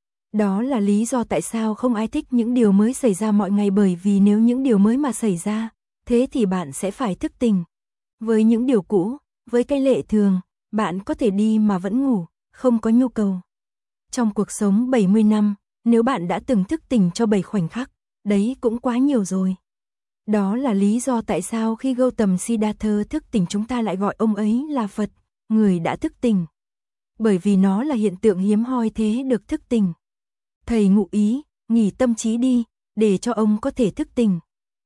Speaker 1: Đó là lý do tại sao không ai thích những điều mới xảy ra mọi ngày, bởi vì nếu những điều mới mà xảy ra, thế thì bạn sẽ phải thức tỉnh. Với những điều cũ, với cái lệ thường, bạn có thể đi mà vẫn ngủ, không có nhu cầu. Trong cuộc sống bảy mươi năm, nếu bạn đã từng thức tỉnh cho bảy khoảnh khắc, đấy cũng quá nhiều rồi. Đó là lý do tại sao khi Gautam Siddhartha thức tỉnh chúng ta lại gọi ông ấy là Phật, người đã thức tỉnh. Bởi vì nó là hiện tượng hiếm hoi thế được thức tỉnh. Thầy ngụ ý, nghỉ tâm trí đi, để cho ông có thể thức tỉnh.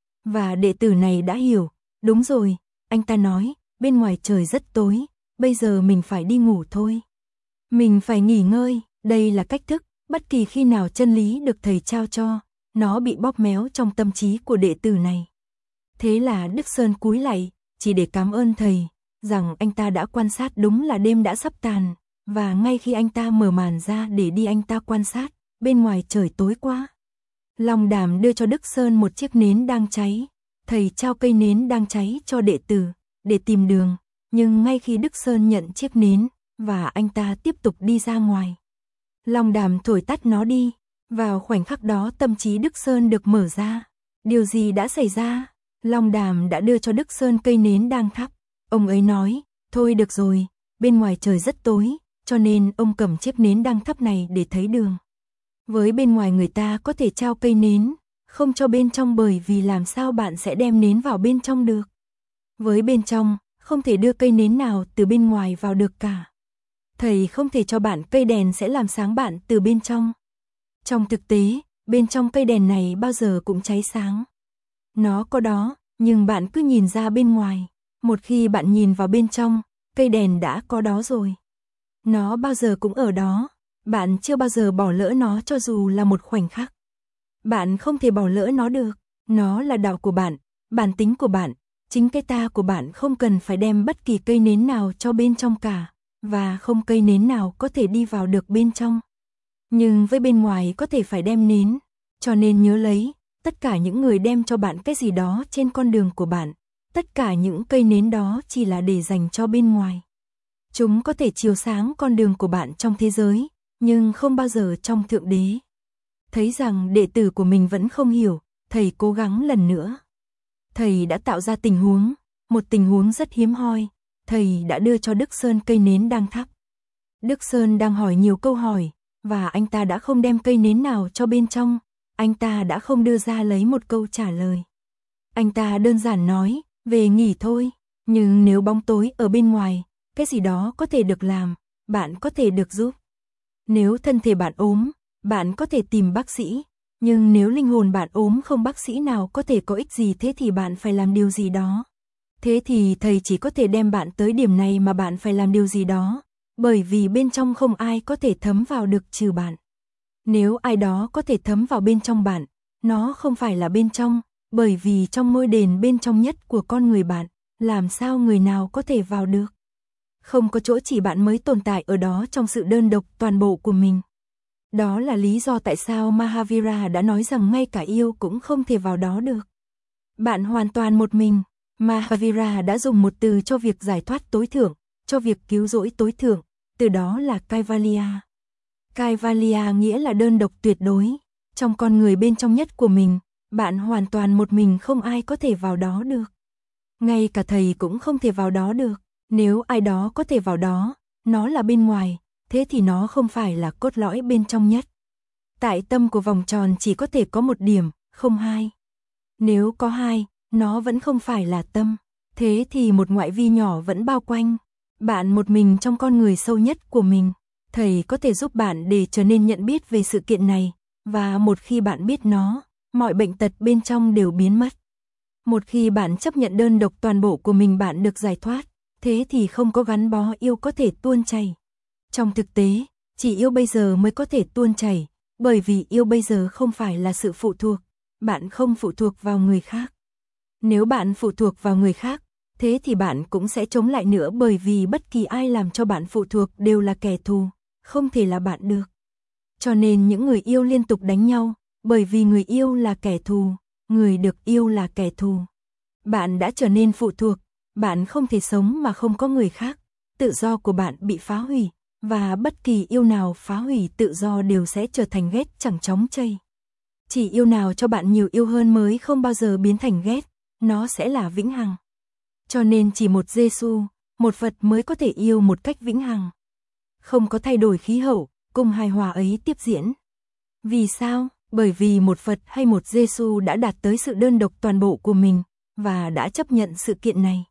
Speaker 1: Và đệ tử này đã hiểu, đúng rồi, anh ta nói, bên ngoài trời rất tối, bây giờ mình phải đi ngủ thôi. Mình phải nghỉ ngơi, đây là cách thức, bất kỳ khi nào chân lý được thầy trao cho, nó bị bóp méo trong tâm trí của đệ tử này. Thế là Đức Sơn cúi lạy, chỉ để cảm ơn thầy, rằng anh ta đã quan sát đúng là đêm đã sắp tàn, và ngay khi anh ta mở màn ra để đi anh ta quan sát, bên ngoài trời tối quá. Long Đàm đưa cho Đức Sơn một chiếc nến đang cháy, thầy trao cây nến đang cháy cho đệ tử, để tìm đường, nhưng ngay khi Đức Sơn nhận chiếc nến, và anh ta tiếp tục đi ra ngoài. Long Đàm thổi tắt nó đi, vào khoảnh khắc đó tâm trí Đức Sơn được mở ra. Điều gì đã xảy ra? Long Đàm đã đưa cho Đức Sơn cây nến đang thắp. Ông ấy nói, thôi được rồi, bên ngoài trời rất tối, cho nên ông cầm chiếc nến đang thắp này để thấy đường. Với bên ngoài người ta có thể trao cây nến, không cho bên trong, bởi vì làm sao bạn sẽ đem nến vào bên trong được. Với bên trong, không thể đưa cây nến nào từ bên ngoài vào được cả. Thầy không thể cho bạn cây đèn sẽ làm sáng bạn từ bên trong. Trong thực tế, bên trong cây đèn này bao giờ cũng cháy sáng. Nó có đó, nhưng bạn cứ nhìn ra bên ngoài. Một khi bạn nhìn vào bên trong, cây đèn đã có đó rồi. Nó bao giờ cũng ở đó. Bạn chưa bao giờ bỏ lỡ nó cho dù là một khoảnh khắc. Bạn không thể bỏ lỡ nó được. Nó là đạo của bạn, bản tính của bạn. Chính cái ta của bạn không cần phải đem bất kỳ cây nến nào cho bên trong cả. Và không cây nến nào có thể đi vào được bên trong. Nhưng với bên ngoài có thể phải đem nến. Cho nên nhớ lấy, tất cả những người đem cho bạn cái gì đó trên con đường của bạn, tất cả những cây nến đó chỉ là để dành cho bên ngoài. Chúng có thể chiếu sáng con đường của bạn trong thế giới, nhưng không bao giờ trong Thượng Đế. Thấy rằng đệ tử của mình vẫn không hiểu, thầy cố gắng lần nữa. Thầy đã tạo ra tình huống, một tình huống rất hiếm hoi. Thầy đã đưa cho Đức Sơn cây nến đang thắp. Đức Sơn đang hỏi nhiều câu hỏi, và anh ta đã không đem cây nến nào cho bên trong. Anh ta đã không đưa ra lấy một câu trả lời. Anh ta đơn giản nói, về nghỉ thôi. Nhưng nếu bóng tối ở bên ngoài, cái gì đó có thể được làm, bạn có thể được giúp. Nếu thân thể bạn ốm, bạn có thể tìm bác sĩ. Nhưng nếu linh hồn bạn ốm không bác sĩ nào có thể có ích gì, thế thì bạn phải làm điều gì đó. Thế thì thầy chỉ có thể đem bạn tới điểm này mà bạn phải làm điều gì đó. Bởi vì bên trong không ai có thể thấm vào được trừ bạn. Nếu ai đó có thể thấm vào bên trong bạn, nó không phải là bên trong, bởi vì trong ngôi đền bên trong nhất của con người bạn, làm sao người nào có thể vào được. Không có chỗ chỉ bạn mới tồn tại ở đó trong sự đơn độc toàn bộ của mình. Đó là lý do tại sao Mahavira đã nói rằng ngay cả yêu cũng không thể vào đó được. Bạn hoàn toàn một mình. Mahavira đã dùng một từ cho việc giải thoát tối thượng, cho việc cứu rỗi tối thượng, từ đó là Kaivalya. Kaivalya nghĩa là đơn độc tuyệt đối. Trong con người bên trong nhất của mình, bạn hoàn toàn một mình, không ai có thể vào đó được. Ngay cả thầy cũng không thể vào đó được. Nếu ai đó có thể vào đó, nó là bên ngoài, thế thì nó không phải là cốt lõi bên trong nhất. Tại tâm của vòng tròn chỉ có thể có một điểm, không hai. Nếu có hai, nó vẫn không phải là tâm. Thế thì một ngoại vi nhỏ vẫn bao quanh. Bạn một mình trong con người sâu nhất của mình. Thầy có thể giúp bạn để trở nên nhận biết về sự kiện này. Và một khi bạn biết nó, mọi bệnh tật bên trong đều biến mất. Một khi bạn chấp nhận đơn độc toàn bộ của mình, bạn được giải thoát. Thế thì không có gắn bó yêu có thể tuôn chảy. Trong thực tế, chỉ yêu bây giờ mới có thể tuôn chảy. Bởi vì yêu bây giờ không phải là sự phụ thuộc. Bạn không phụ thuộc vào người khác. Nếu bạn phụ thuộc vào người khác, thế thì bạn cũng sẽ chống lại nữa, bởi vì bất kỳ ai làm cho bạn phụ thuộc đều là kẻ thù, không thể là bạn được. Cho nên những người yêu liên tục đánh nhau, bởi vì người yêu là kẻ thù, người được yêu là kẻ thù. Bạn đã trở nên phụ thuộc, bạn không thể sống mà không có người khác, tự do của bạn bị phá hủy, và bất kỳ yêu nào phá hủy tự do đều sẽ trở thành ghét chẳng chóng chây. Chỉ yêu nào cho bạn nhiều yêu hơn mới không bao giờ biến thành ghét, nó sẽ là vĩnh hằng. Cho nên chỉ một Giêsu, một Phật mới có thể yêu một cách vĩnh hằng. Không có thay đổi khí hậu, cùng hài hòa ấy tiếp diễn. Vì sao? Bởi vì một Phật hay một Giêsu đã đạt tới sự đơn độc toàn bộ của mình, và đã chấp nhận sự kiện này.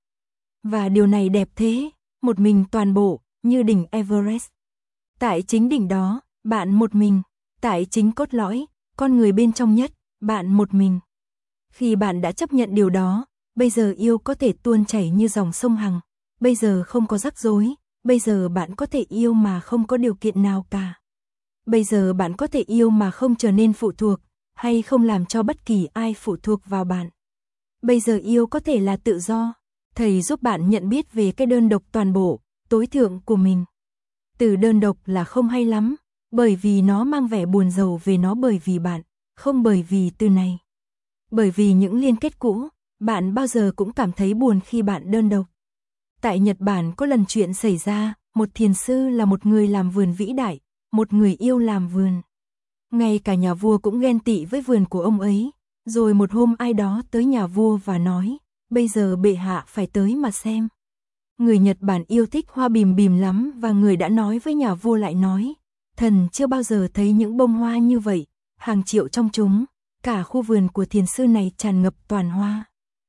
Speaker 1: Và điều này đẹp thế, một mình toàn bộ, như đỉnh Everest. Tại chính đỉnh đó, bạn một mình, tại chính cốt lõi, con người bên trong nhất, bạn một mình. Khi bạn đã chấp nhận điều đó, bây giờ yêu có thể tuôn chảy như dòng sông Hằng, bây giờ không có rắc rối, bây giờ bạn có thể yêu mà không có điều kiện nào cả. Bây giờ bạn có thể yêu mà không trở nên phụ thuộc, hay không làm cho bất kỳ ai phụ thuộc vào bạn. Bây giờ yêu có thể là tự do. Thầy giúp bạn nhận biết về cái đơn độc toàn bộ, tối thượng của mình. Từ đơn độc là không hay lắm, bởi vì nó mang vẻ buồn rầu về nó bởi vì bạn, không bởi vì từ này. Bởi vì những liên kết cũ, bạn bao giờ cũng cảm thấy buồn khi bạn đơn độc. Tại Nhật Bản có lần chuyện xảy ra, một thiền sư là một người làm vườn vĩ đại, một người yêu làm vườn. Ngay cả nhà vua cũng ghen tị với vườn của ông ấy, rồi một hôm ai đó tới nhà vua và nói, bây giờ bệ hạ phải tới mà xem. Người Nhật Bản yêu thích hoa bìm bìm lắm và người đã nói với nhà vua lại nói, thần chưa bao giờ thấy những bông hoa như vậy, hàng triệu trong chúng, cả khu vườn của thiền sư này tràn ngập toàn hoa.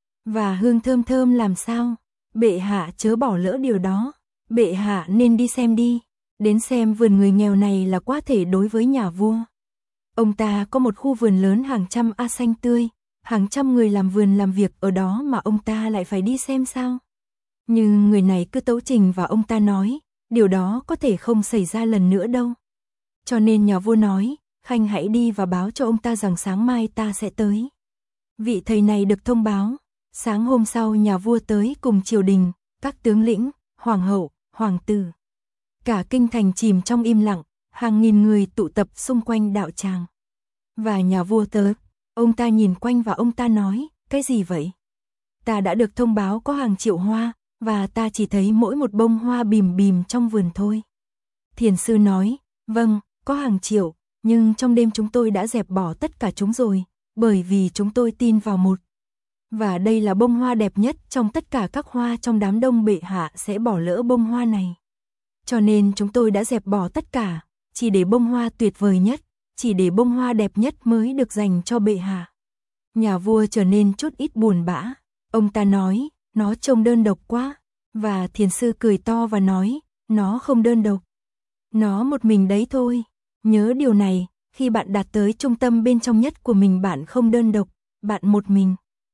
Speaker 1: Và hương thơm thơm làm sao? Bệ hạ chớ bỏ lỡ điều đó, bệ hạ nên đi xem đi, đến xem vườn người nghèo này là quá thể đối với nhà vua. Ông ta có một khu vườn lớn hàng trăm a xanh tươi, hàng trăm người làm vườn làm việc ở đó mà ông ta lại phải đi xem sao? Nhưng người này cứ tấu trình và ông ta nói, điều đó có thể không xảy ra lần nữa đâu. Cho nên nhà vua nói, Khanh hãy đi và báo cho ông ta rằng sáng mai ta sẽ tới. Vị thầy này được thông báo, sáng hôm sau nhà vua tới cùng triều đình, các tướng lĩnh, hoàng hậu, hoàng tử. Cả kinh thành chìm trong im lặng, hàng nghìn người tụ tập xung quanh đạo tràng. Và nhà vua tới, ông ta nhìn quanh và ông ta nói, cái gì vậy? Ta đã được thông báo có hàng triệu hoa, và ta chỉ thấy mỗi một bông hoa bìm bìm trong vườn thôi. Thiền sư nói, vâng, có hàng triệu, nhưng trong đêm chúng tôi đã dẹp bỏ tất cả chúng rồi, bởi vì chúng tôi tin vào một. Và đây là bông hoa đẹp nhất trong tất cả các hoa trong đám đông, bệ hạ sẽ bỏ lỡ bông hoa này. Cho nên chúng tôi đã dẹp bỏ tất cả, chỉ để bông hoa tuyệt vời nhất, chỉ để bông hoa đẹp nhất mới được dành cho bệ hạ. Nhà vua trở nên chút ít buồn bã, ông ta nói, nó trông đơn độc quá, và thiền sư cười to và nói, nó không đơn độc. Nó một mình đấy thôi, nhớ điều này, khi bạn đạt tới trung tâm bên trong nhất của mình bạn không đơn độc, bạn một mình.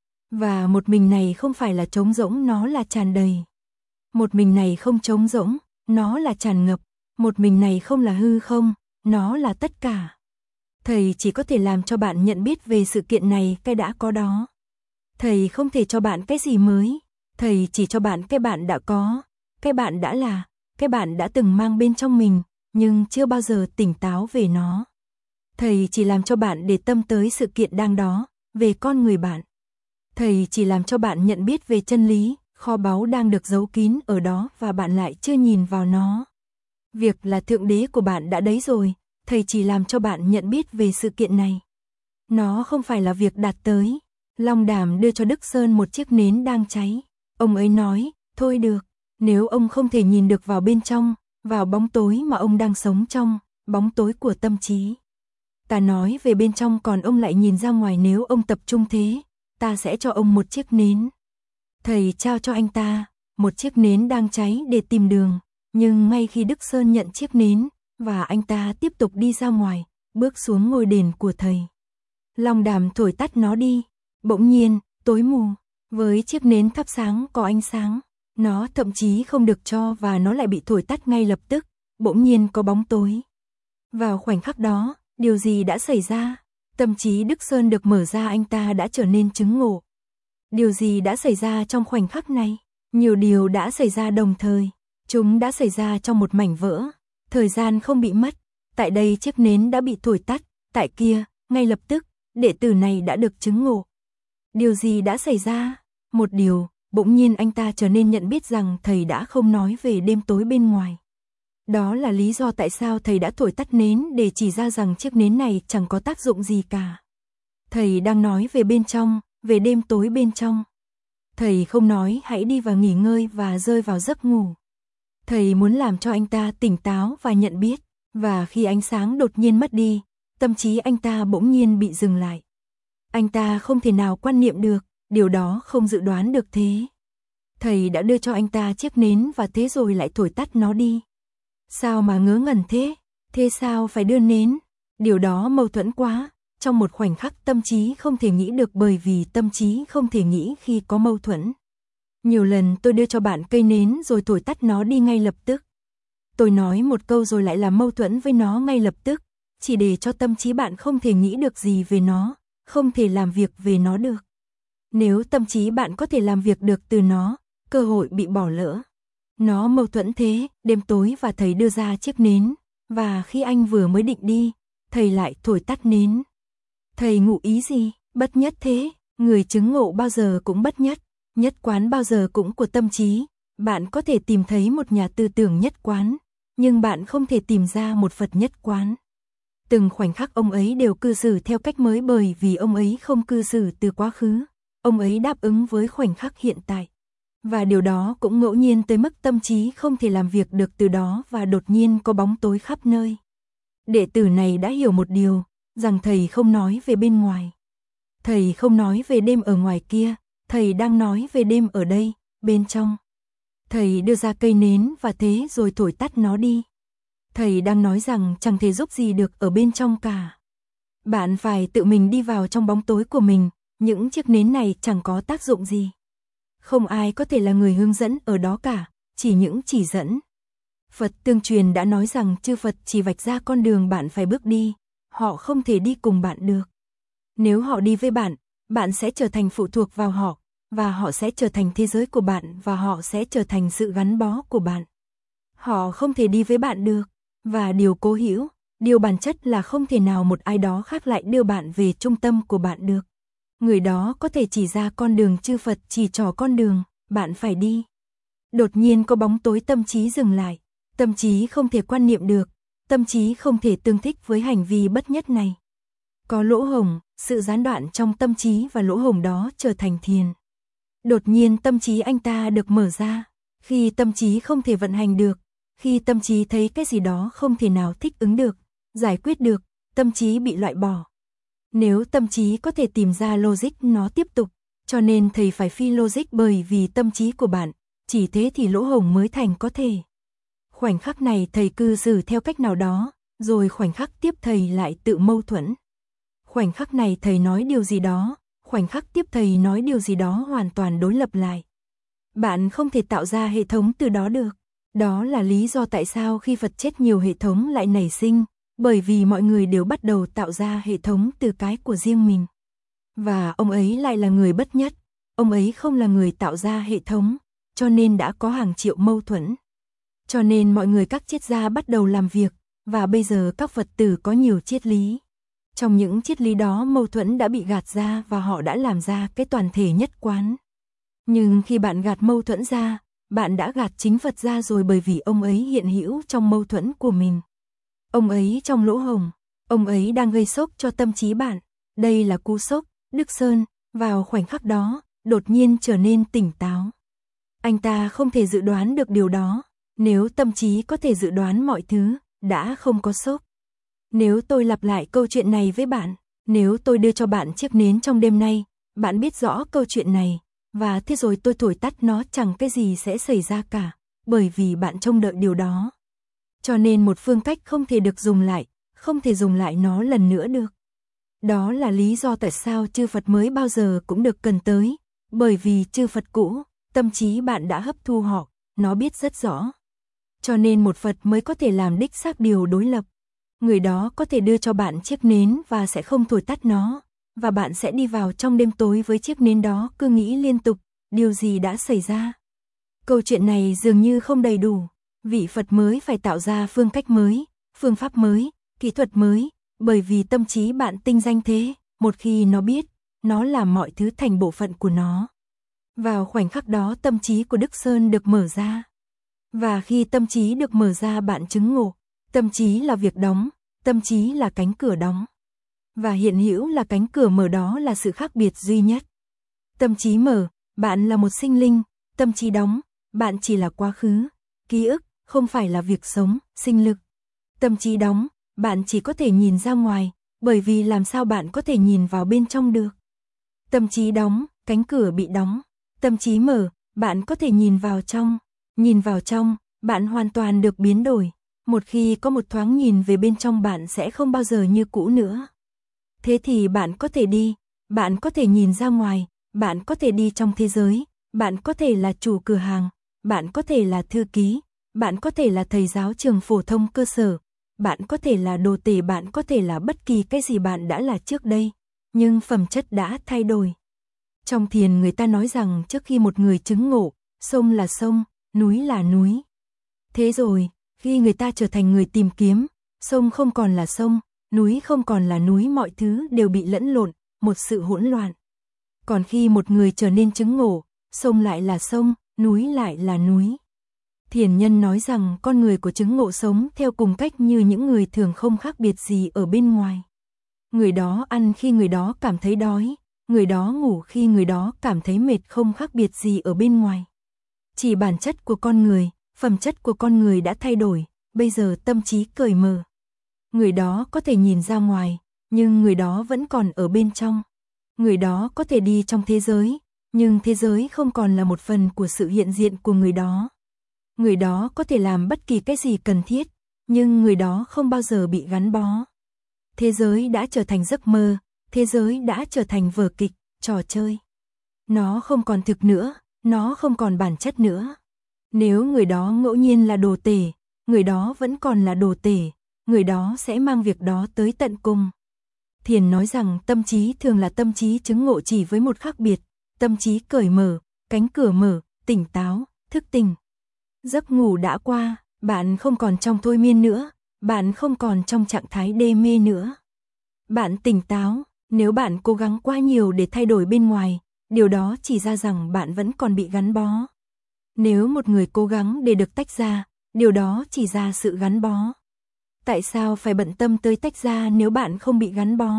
Speaker 1: Và một mình này không phải là trống rỗng, nó là tràn đầy. Một mình này không trống rỗng, nó là tràn ngập. Một mình này không là hư không, nó là tất cả. Thầy chỉ có thể làm cho bạn nhận biết về sự kiện này, cái đã có đó. Thầy không thể cho bạn cái gì mới, thầy chỉ cho bạn cái bạn đã có, cái bạn đã là, cái bạn đã từng mang bên trong mình, nhưng chưa bao giờ tỉnh táo về nó. Thầy chỉ làm cho bạn để tâm tới sự kiện đang đó, về con người bạn. Thầy chỉ làm cho bạn nhận biết về chân lý, kho báu đang được giấu kín ở đó và bạn lại chưa nhìn vào nó. Việc là thượng đế của bạn đã đấy rồi, thầy chỉ làm cho bạn nhận biết về sự kiện này. Nó không phải là việc đạt tới. Long Đàm đưa cho Đức Sơn một chiếc nến đang cháy. Ông ấy nói, thôi được, nếu ông không thể nhìn được vào bên trong, vào bóng tối mà ông đang sống trong, bóng tối của tâm trí. Ta nói về bên trong còn ông lại nhìn ra ngoài, nếu ông tập trung thế, ta sẽ cho ông một chiếc nến. Thầy trao cho anh ta một chiếc nến đang cháy để tìm đường, nhưng ngay khi Đức Sơn nhận chiếc nến, và anh ta tiếp tục đi ra ngoài, bước xuống ngôi đền của thầy. Long Đàm thổi tắt nó đi, bỗng nhiên, tối mù, với chiếc nến thắp sáng có ánh sáng, nó thậm chí không được cho và nó lại bị thổi tắt ngay lập tức, bỗng nhiên có bóng tối. Vào khoảnh khắc đó, điều gì đã xảy ra? Tâm trí Đức Sơn được mở ra, anh ta đã trở nên chứng ngộ. Điều gì đã xảy ra trong khoảnh khắc này? Nhiều điều đã xảy ra đồng thời, chúng đã xảy ra trong một mảnh vỡ. Thời gian không bị mất, tại đây chiếc nến đã bị thổi tắt, tại kia, ngay lập tức, đệ tử này đã được chứng ngộ. Điều gì đã xảy ra? Một điều, bỗng nhiên anh ta trở nên nhận biết rằng thầy đã không nói về đêm tối bên ngoài. Đó là lý do tại sao thầy đã thổi tắt nến để chỉ ra rằng chiếc nến này chẳng có tác dụng gì cả. Thầy đang nói về bên trong, về đêm tối bên trong. Thầy không nói hãy đi và nghỉ ngơi và rơi vào giấc ngủ. Thầy muốn làm cho anh ta tỉnh táo và nhận biết, và khi ánh sáng đột nhiên mất đi, tâm trí anh ta bỗng nhiên bị dừng lại. Anh ta không thể nào quan niệm được, điều đó không dự đoán được thế. Thầy đã đưa cho anh ta chiếc nến và thế rồi lại thổi tắt nó đi. Sao mà ngớ ngẩn thế? Thế sao phải đưa nến? Điều đó mâu thuẫn quá. Trong một khoảnh khắc tâm trí không thể nghĩ được bởi vì tâm trí không thể nghĩ khi có mâu thuẫn. Nhiều lần tôi đưa cho bạn cây nến rồi thổi tắt nó đi ngay lập tức. Tôi nói một câu rồi lại làm mâu thuẫn với nó ngay lập tức, chỉ để cho tâm trí bạn không thể nghĩ được gì về nó, không thể làm việc về nó được. Nếu tâm trí bạn có thể làm việc được từ nó, cơ hội bị bỏ lỡ. Nó mâu thuẫn thế, đêm tối và thầy đưa ra chiếc nến, và khi anh vừa mới định đi, thầy lại thổi tắt nến. Thầy ngụ ý gì? Bất nhất thế, người chứng ngộ bao giờ cũng bất nhất, nhất quán bao giờ cũng của tâm trí. Bạn có thể tìm thấy một nhà tư tưởng nhất quán, nhưng bạn không thể tìm ra một Phật nhất quán. Từng khoảnh khắc ông ấy đều cư xử theo cách mới bởi vì ông ấy không cư xử từ quá khứ, ông ấy đáp ứng với khoảnh khắc hiện tại. Và điều đó cũng ngẫu nhiên tới mức tâm trí không thể làm việc được từ đó và đột nhiên có bóng tối khắp nơi. Đệ tử này đã hiểu một điều, rằng thầy không nói về bên ngoài. Thầy không nói về đêm ở ngoài kia, thầy đang nói về đêm ở đây, bên trong. Thầy đưa ra cây nến và thế rồi thổi tắt nó đi. Thầy đang nói rằng chẳng thể giúp gì được ở bên trong cả. Bạn phải tự mình đi vào trong bóng tối của mình, những chiếc nến này chẳng có tác dụng gì. Không ai có thể là người hướng dẫn ở đó cả, chỉ những chỉ dẫn. Phật tương truyền đã nói rằng chư Phật chỉ vạch ra con đường bạn phải bước đi, họ không thể đi cùng bạn được. Nếu họ đi với bạn, bạn sẽ trở thành phụ thuộc vào họ, và họ sẽ trở thành thế giới của bạn và họ sẽ trở thành sự gắn bó của bạn. Họ không thể đi với bạn được, và điều cố hữu, điều bản chất là không thể nào một ai đó khác lại đưa bạn về trung tâm của bạn được. Người đó có thể chỉ ra con đường chư Phật chỉ trỏ con đường, bạn phải đi. Đột nhiên có bóng tối tâm trí dừng lại, tâm trí không thể quan niệm được, tâm trí không thể tương thích với hành vi bất nhất này. Có lỗ hổng, sự gián đoạn trong tâm trí và lỗ hổng đó trở thành thiền. Đột nhiên tâm trí anh ta được mở ra, khi tâm trí không thể vận hành được, khi tâm trí thấy cái gì đó không thể nào thích ứng được, giải quyết được, tâm trí bị loại bỏ. Nếu tâm trí có thể tìm ra logic nó tiếp tục, cho nên thầy phải phi logic bởi vì tâm trí của bạn, chỉ thế thì lỗ hổng mới thành có thể. Khoảnh khắc này thầy cư xử theo cách nào đó, rồi khoảnh khắc tiếp thầy lại tự mâu thuẫn. Khoảnh khắc này thầy nói điều gì đó, khoảnh khắc tiếp thầy nói điều gì đó hoàn toàn đối lập lại. Bạn không thể tạo ra hệ thống từ đó được. Đó là lý do tại sao khi Phật chết nhiều hệ thống lại nảy sinh, bởi vì mọi người đều bắt đầu tạo ra hệ thống từ cái của riêng mình. Và ông ấy lại là người bất nhất, ông ấy không là người tạo ra hệ thống, cho nên đã có hàng triệu mâu thuẫn. Cho nên mọi người các triết gia bắt đầu làm việc, và bây giờ các Phật tử có nhiều triết lý. Trong những triết lý đó mâu thuẫn đã bị gạt ra và họ đã làm ra cái toàn thể nhất quán. Nhưng khi bạn gạt mâu thuẫn ra, bạn đã gạt chính Phật ra rồi bởi vì ông ấy hiện hữu trong mâu thuẫn của mình. Ông ấy trong lỗ hổng, ông ấy đang gây sốc cho tâm trí bạn. Đây là cú sốc. Đức Sơn, vào khoảnh khắc đó, đột nhiên trở nên tỉnh táo. Anh ta không thể dự đoán được điều đó. Nếu tâm trí có thể dự đoán mọi thứ, đã không có sốc. Nếu tôi lặp lại câu chuyện này với bạn, nếu tôi đưa cho bạn chiếc nến trong đêm nay, bạn biết rõ câu chuyện này, và thế rồi tôi thổi tắt nó chẳng cái gì sẽ xảy ra cả, bởi vì bạn trông đợi điều đó. Cho nên một phương cách không thể được dùng lại, không thể dùng lại nó lần nữa được. Đó là lý do tại sao chư Phật mới bao giờ cũng được cần tới, bởi vì chư Phật cũ, tâm trí bạn đã hấp thu họ, nó biết rất rõ. Cho nên một Phật mới có thể làm đích xác điều đối lập. Người đó có thể đưa cho bạn chiếc nến và sẽ không thổi tắt nó, và bạn sẽ đi vào trong đêm tối với chiếc nến đó cứ nghĩ liên tục, điều gì đã xảy ra. Câu chuyện này dường như không đầy đủ, vị Phật mới phải tạo ra phương cách mới, phương pháp mới, kỹ thuật mới, bởi vì tâm trí bạn tinh danh thế, một khi nó biết, nó làm mọi thứ thành bộ phận của nó. Vào khoảnh khắc đó tâm trí của Đức Sơn được mở ra. Và khi tâm trí được mở ra bạn chứng ngộ, tâm trí là việc đóng, tâm trí là cánh cửa đóng. Và hiện hữu là cánh cửa mở, đó là sự khác biệt duy nhất. Tâm trí mở, bạn là một sinh linh, tâm trí đóng, bạn chỉ là quá khứ, ký ức, không phải là việc sống, sinh lực. Tâm trí đóng, bạn chỉ có thể nhìn ra ngoài, bởi vì làm sao bạn có thể nhìn vào bên trong được. Tâm trí đóng, cánh cửa bị đóng. Tâm trí mở, bạn có thể nhìn vào trong. Nhìn vào trong, bạn hoàn toàn được biến đổi. Một khi có một thoáng nhìn về bên trong, bạn sẽ không bao giờ như cũ nữa. Thế thì bạn có thể đi, bạn có thể nhìn ra ngoài, bạn có thể đi trong thế giới, bạn có thể là chủ cửa hàng, bạn có thể là thư ký, bạn có thể là thầy giáo trường phổ thông cơ sở, bạn có thể là đồ tể, bạn có thể là bất kỳ cái gì bạn đã là trước đây, nhưng phẩm chất đã thay đổi. Trong thiền người ta nói rằng trước khi một người chứng ngộ, sông là sông, núi là núi. Thế rồi, khi người ta trở thành người tìm kiếm, sông không còn là sông, núi không còn là núi, mọi thứ đều bị lẫn lộn, một sự hỗn loạn. Còn khi một người trở nên chứng ngộ, sông lại là sông, núi lại là núi. Thiền nhân nói rằng con người của chứng ngộ sống theo cùng cách như những người thường, không khác biệt gì ở bên ngoài. Người đó ăn khi người đó cảm thấy đói, người đó ngủ khi người đó cảm thấy mệt, không khác biệt gì ở bên ngoài. Chỉ bản chất của con người, phẩm chất của con người đã thay đổi, bây giờ tâm trí cởi mở. Người đó có thể nhìn ra ngoài, nhưng người đó vẫn còn ở bên trong. Người đó có thể đi trong thế giới, nhưng thế giới không còn là một phần của sự hiện diện của người đó. Người đó có thể làm bất kỳ cái gì cần thiết, nhưng người đó không bao giờ bị gắn bó. Thế giới đã trở thành giấc mơ, thế giới đã trở thành vở kịch, trò chơi. Nó không còn thực nữa, nó không còn bản chất nữa. Nếu người đó ngẫu nhiên là đồ tể, người đó vẫn còn là đồ tể, người đó sẽ mang việc đó tới tận cùng. Thiền nói rằng tâm trí thường là tâm trí chứng ngộ, chỉ với một khác biệt, tâm trí cởi mở, cánh cửa mở, tỉnh táo, thức tỉnh. Giấc ngủ đã qua, bạn không còn trong thôi miên nữa, bạn không còn trong trạng thái đê mê nữa. Bạn tỉnh táo, nếu bạn cố gắng quá nhiều để thay đổi bên ngoài, điều đó chỉ ra rằng bạn vẫn còn bị gắn bó. Nếu một người cố gắng để được tách ra, điều đó chỉ ra sự gắn bó. Tại sao phải bận tâm tới tách ra nếu bạn không bị gắn bó?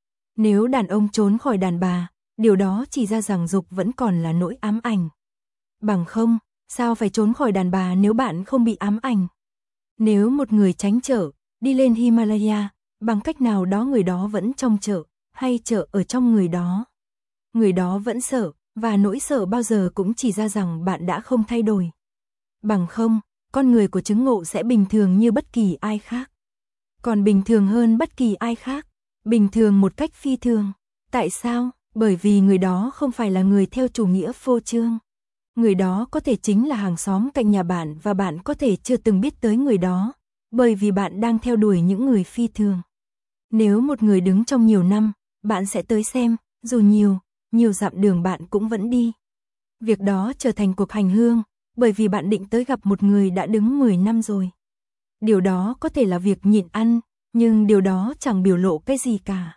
Speaker 1: Nếu đàn ông trốn khỏi đàn bà, điều đó chỉ ra rằng dục vẫn còn là nỗi ám ảnh. Bằng không, sao phải trốn khỏi đàn bà nếu bạn không bị ám ảnh? Nếu một người tránh chợ, đi lên Himalaya, bằng cách nào đó người đó vẫn trong chợ, hay chợ ở trong người đó. Người đó vẫn sợ, và nỗi sợ bao giờ cũng chỉ ra rằng bạn đã không thay đổi. Bằng không, con người của chứng ngộ sẽ bình thường như bất kỳ ai khác. Còn bình thường hơn bất kỳ ai khác, bình thường một cách phi thường. Tại sao? Bởi vì người đó không phải là người theo chủ nghĩa phô trương. Người đó có thể chính là hàng xóm cạnh nhà bạn và bạn có thể chưa từng biết tới người đó, bởi vì bạn đang theo đuổi những người phi thường. Nếu một người đứng trong nhiều năm, bạn sẽ tới xem, dù nhiều, nhiều dặm đường bạn cũng vẫn đi. Việc đó trở thành cuộc hành hương, bởi vì bạn định tới gặp một người đã đứng mười năm rồi. Điều đó có thể là việc nhịn ăn, nhưng điều đó chẳng biểu lộ cái gì cả.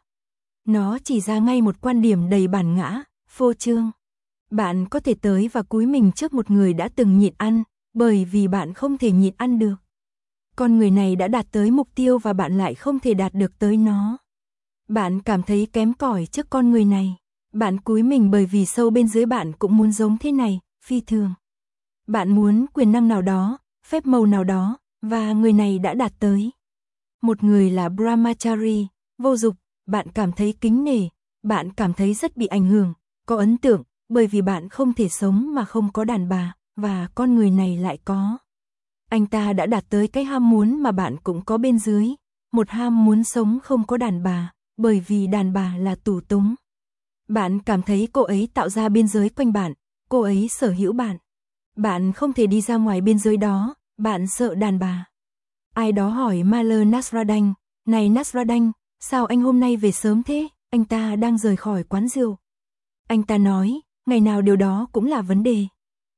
Speaker 1: Nó chỉ ra ngay một quan điểm đầy bản ngã, phô trương. Bạn có thể tới và cúi mình trước một người đã từng nhịn ăn, bởi vì bạn không thể nhịn ăn được. Con người này đã đạt tới mục tiêu và bạn lại không thể đạt được tới nó. Bạn cảm thấy kém cỏi trước con người này. Bạn cúi mình bởi vì sâu bên dưới bạn cũng muốn giống thế này, phi thường. Bạn muốn quyền năng nào đó, phép màu nào đó, và người này đã đạt tới. Một người là Brahmachari, vô dục, bạn cảm thấy kính nể, bạn cảm thấy rất bị ảnh hưởng, có ấn tượng, bởi vì bạn không thể sống mà không có đàn bà, và con người này lại có. Anh ta đã đạt tới cái ham muốn mà bạn cũng có bên dưới, một ham muốn sống không có đàn bà, bởi vì đàn bà là tù túng. Bạn cảm thấy cô ấy tạo ra biên giới quanh bạn, cô ấy sở hữu bạn. Bạn không thể đi ra ngoài biên giới đó, bạn sợ đàn bà. Ai đó hỏi Maler Nasruddin, này Nasruddin, sao anh hôm nay về sớm thế? Anh ta đang rời khỏi quán rượu. Anh ta nói, ngày nào điều đó cũng là vấn đề.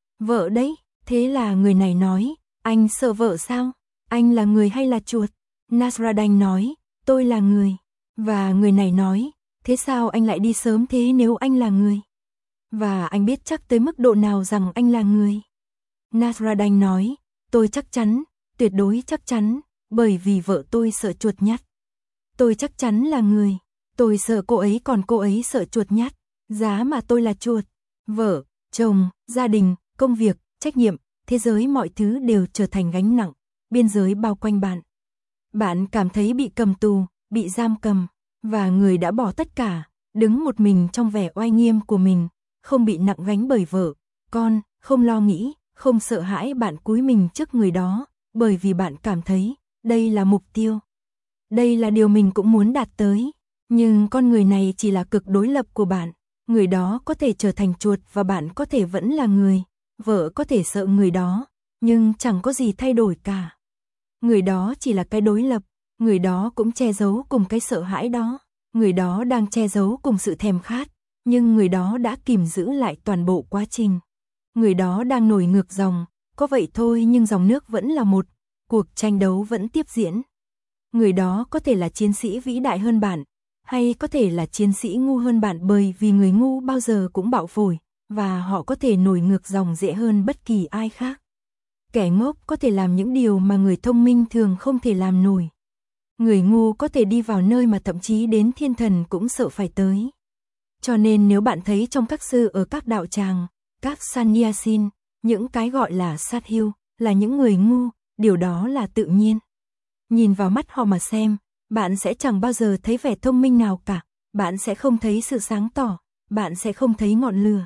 Speaker 1: Vợ đấy, thế là người này nói, anh sợ vợ sao? Anh là người hay là chuột? Nasruddin nói, tôi là người. Và người này nói, thế sao anh lại đi sớm thế nếu anh là người? Và anh biết chắc tới mức độ nào rằng anh là người? Nasruddin nói, Tôi chắc chắn, tuyệt đối chắc chắn, bởi vì vợ tôi sợ chuột nhắt. Tôi chắc chắn là người, tôi sợ cô ấy còn cô ấy sợ chuột nhắt, giá mà tôi là chuột. Vợ, chồng, gia đình, công việc, trách nhiệm, thế giới mọi thứ đều trở thành gánh nặng, biên giới bao quanh bạn. Bạn cảm thấy bị cầm tù, bị giam cầm, và người đã bỏ tất cả, đứng một mình trong vẻ oai nghiêm của mình, không bị nặng gánh bởi vợ, con, không lo nghĩ, không sợ hãi bạn cúi mình trước người đó, bởi vì bạn cảm thấy, đây là mục tiêu. Đây là điều mình cũng muốn đạt tới, nhưng con người này chỉ là cực đối lập của bạn, người đó có thể trở thành chuột và bạn có thể vẫn là người, vợ có thể sợ người đó, nhưng chẳng có gì thay đổi cả. Người đó chỉ là cái đối lập, người đó cũng che giấu cùng cái sợ hãi đó, người đó đang che giấu cùng sự thèm khát, nhưng người đó đã kìm giữ lại toàn bộ quá trình. Người đó đang nổi ngược dòng, có vậy thôi nhưng dòng nước vẫn là một, cuộc tranh đấu vẫn tiếp diễn. Người đó có thể là chiến sĩ vĩ đại hơn bạn, hay có thể là chiến sĩ ngu hơn bạn bởi vì người ngu bao giờ cũng bạo phổi, và họ có thể nổi ngược dòng dễ hơn bất kỳ ai khác. Kẻ ngốc có thể làm những điều mà người thông minh thường không thể làm nổi. Người ngu có thể đi vào nơi mà thậm chí đến thiên thần cũng sợ phải tới. Cho nên nếu bạn thấy trong các sư ở các đạo tràng, các sannyasin, những cái gọi là sát hưu, là những người ngu, điều đó là tự nhiên. Nhìn vào mắt họ mà xem, bạn sẽ chẳng bao giờ thấy vẻ thông minh nào cả, bạn sẽ không thấy sự sáng tỏ, bạn sẽ không thấy ngọn lửa.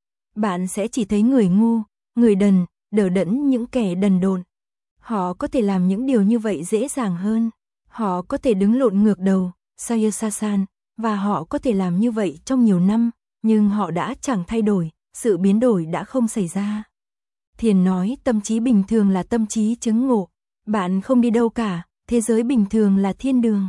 Speaker 1: Bạn sẽ chỉ thấy người ngu, người đần, đờ đẫn những kẻ đần độn. Họ có thể làm những điều như vậy dễ dàng hơn. Họ có thể đứng lộn ngược đầu, Sayasasan, và họ có thể làm như vậy trong nhiều năm, nhưng họ đã chẳng thay đổi, sự biến đổi đã không xảy ra. Thiền nói tâm trí bình thường là tâm trí chứng ngộ, bạn không đi đâu cả, thế giới bình thường là thiên đường.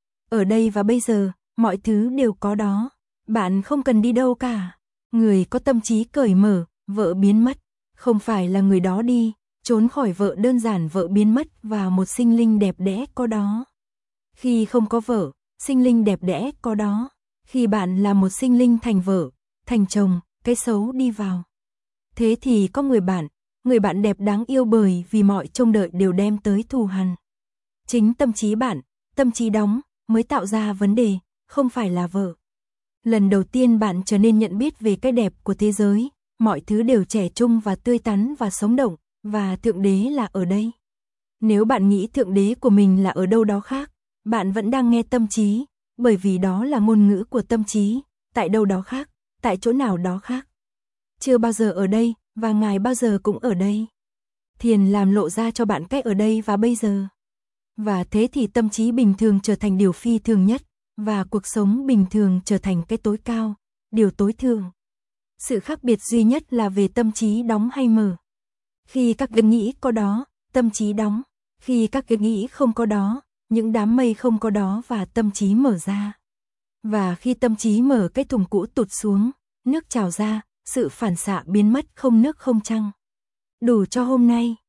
Speaker 1: Ở đây và bây giờ, mọi thứ đều có đó, bạn không cần đi đâu cả. Người có tâm trí cởi mở, vợ biến mất, không phải là người đó đi, trốn khỏi vợ đơn giản vợ biến mất và một sinh linh đẹp đẽ có đó. Khi không có vợ, sinh linh đẹp đẽ có đó. Khi bạn là một sinh linh thành vợ, thành chồng, cái xấu đi vào. Thế thì có người bạn, người bạn đẹp đáng yêu bởi vì mọi trông đợi đều đem tới thù hằn. Chính tâm trí bạn, tâm trí đóng, mới tạo ra vấn đề, không phải là vợ. Lần đầu tiên bạn trở nên nhận biết về cái đẹp của thế giới, mọi thứ đều trẻ trung và tươi tắn và sống động, và Thượng Đế là ở đây. Nếu bạn nghĩ Thượng Đế của mình là ở đâu đó khác, bạn vẫn đang nghe tâm trí, bởi vì đó là ngôn ngữ của tâm trí, tại đâu đó khác, tại chỗ nào đó khác. Chưa bao giờ ở đây, và Ngài bao giờ cũng ở đây. Thiền làm lộ ra cho bạn cách ở đây và bây giờ. Và thế thì tâm trí bình thường trở thành điều phi thường nhất, và cuộc sống bình thường trở thành cái tối cao, điều tối thượng. Sự khác biệt duy nhất là về tâm trí đóng hay mở. Khi các ý nghĩ có đó, tâm trí đóng. Khi các ý nghĩ không có đó, những đám mây không có đó và tâm trí mở ra. Và khi tâm trí mở cái thùng cũ tụt xuống, nước trào ra, sự phản xạ biến mất không nước không trăng. Đủ cho hôm nay.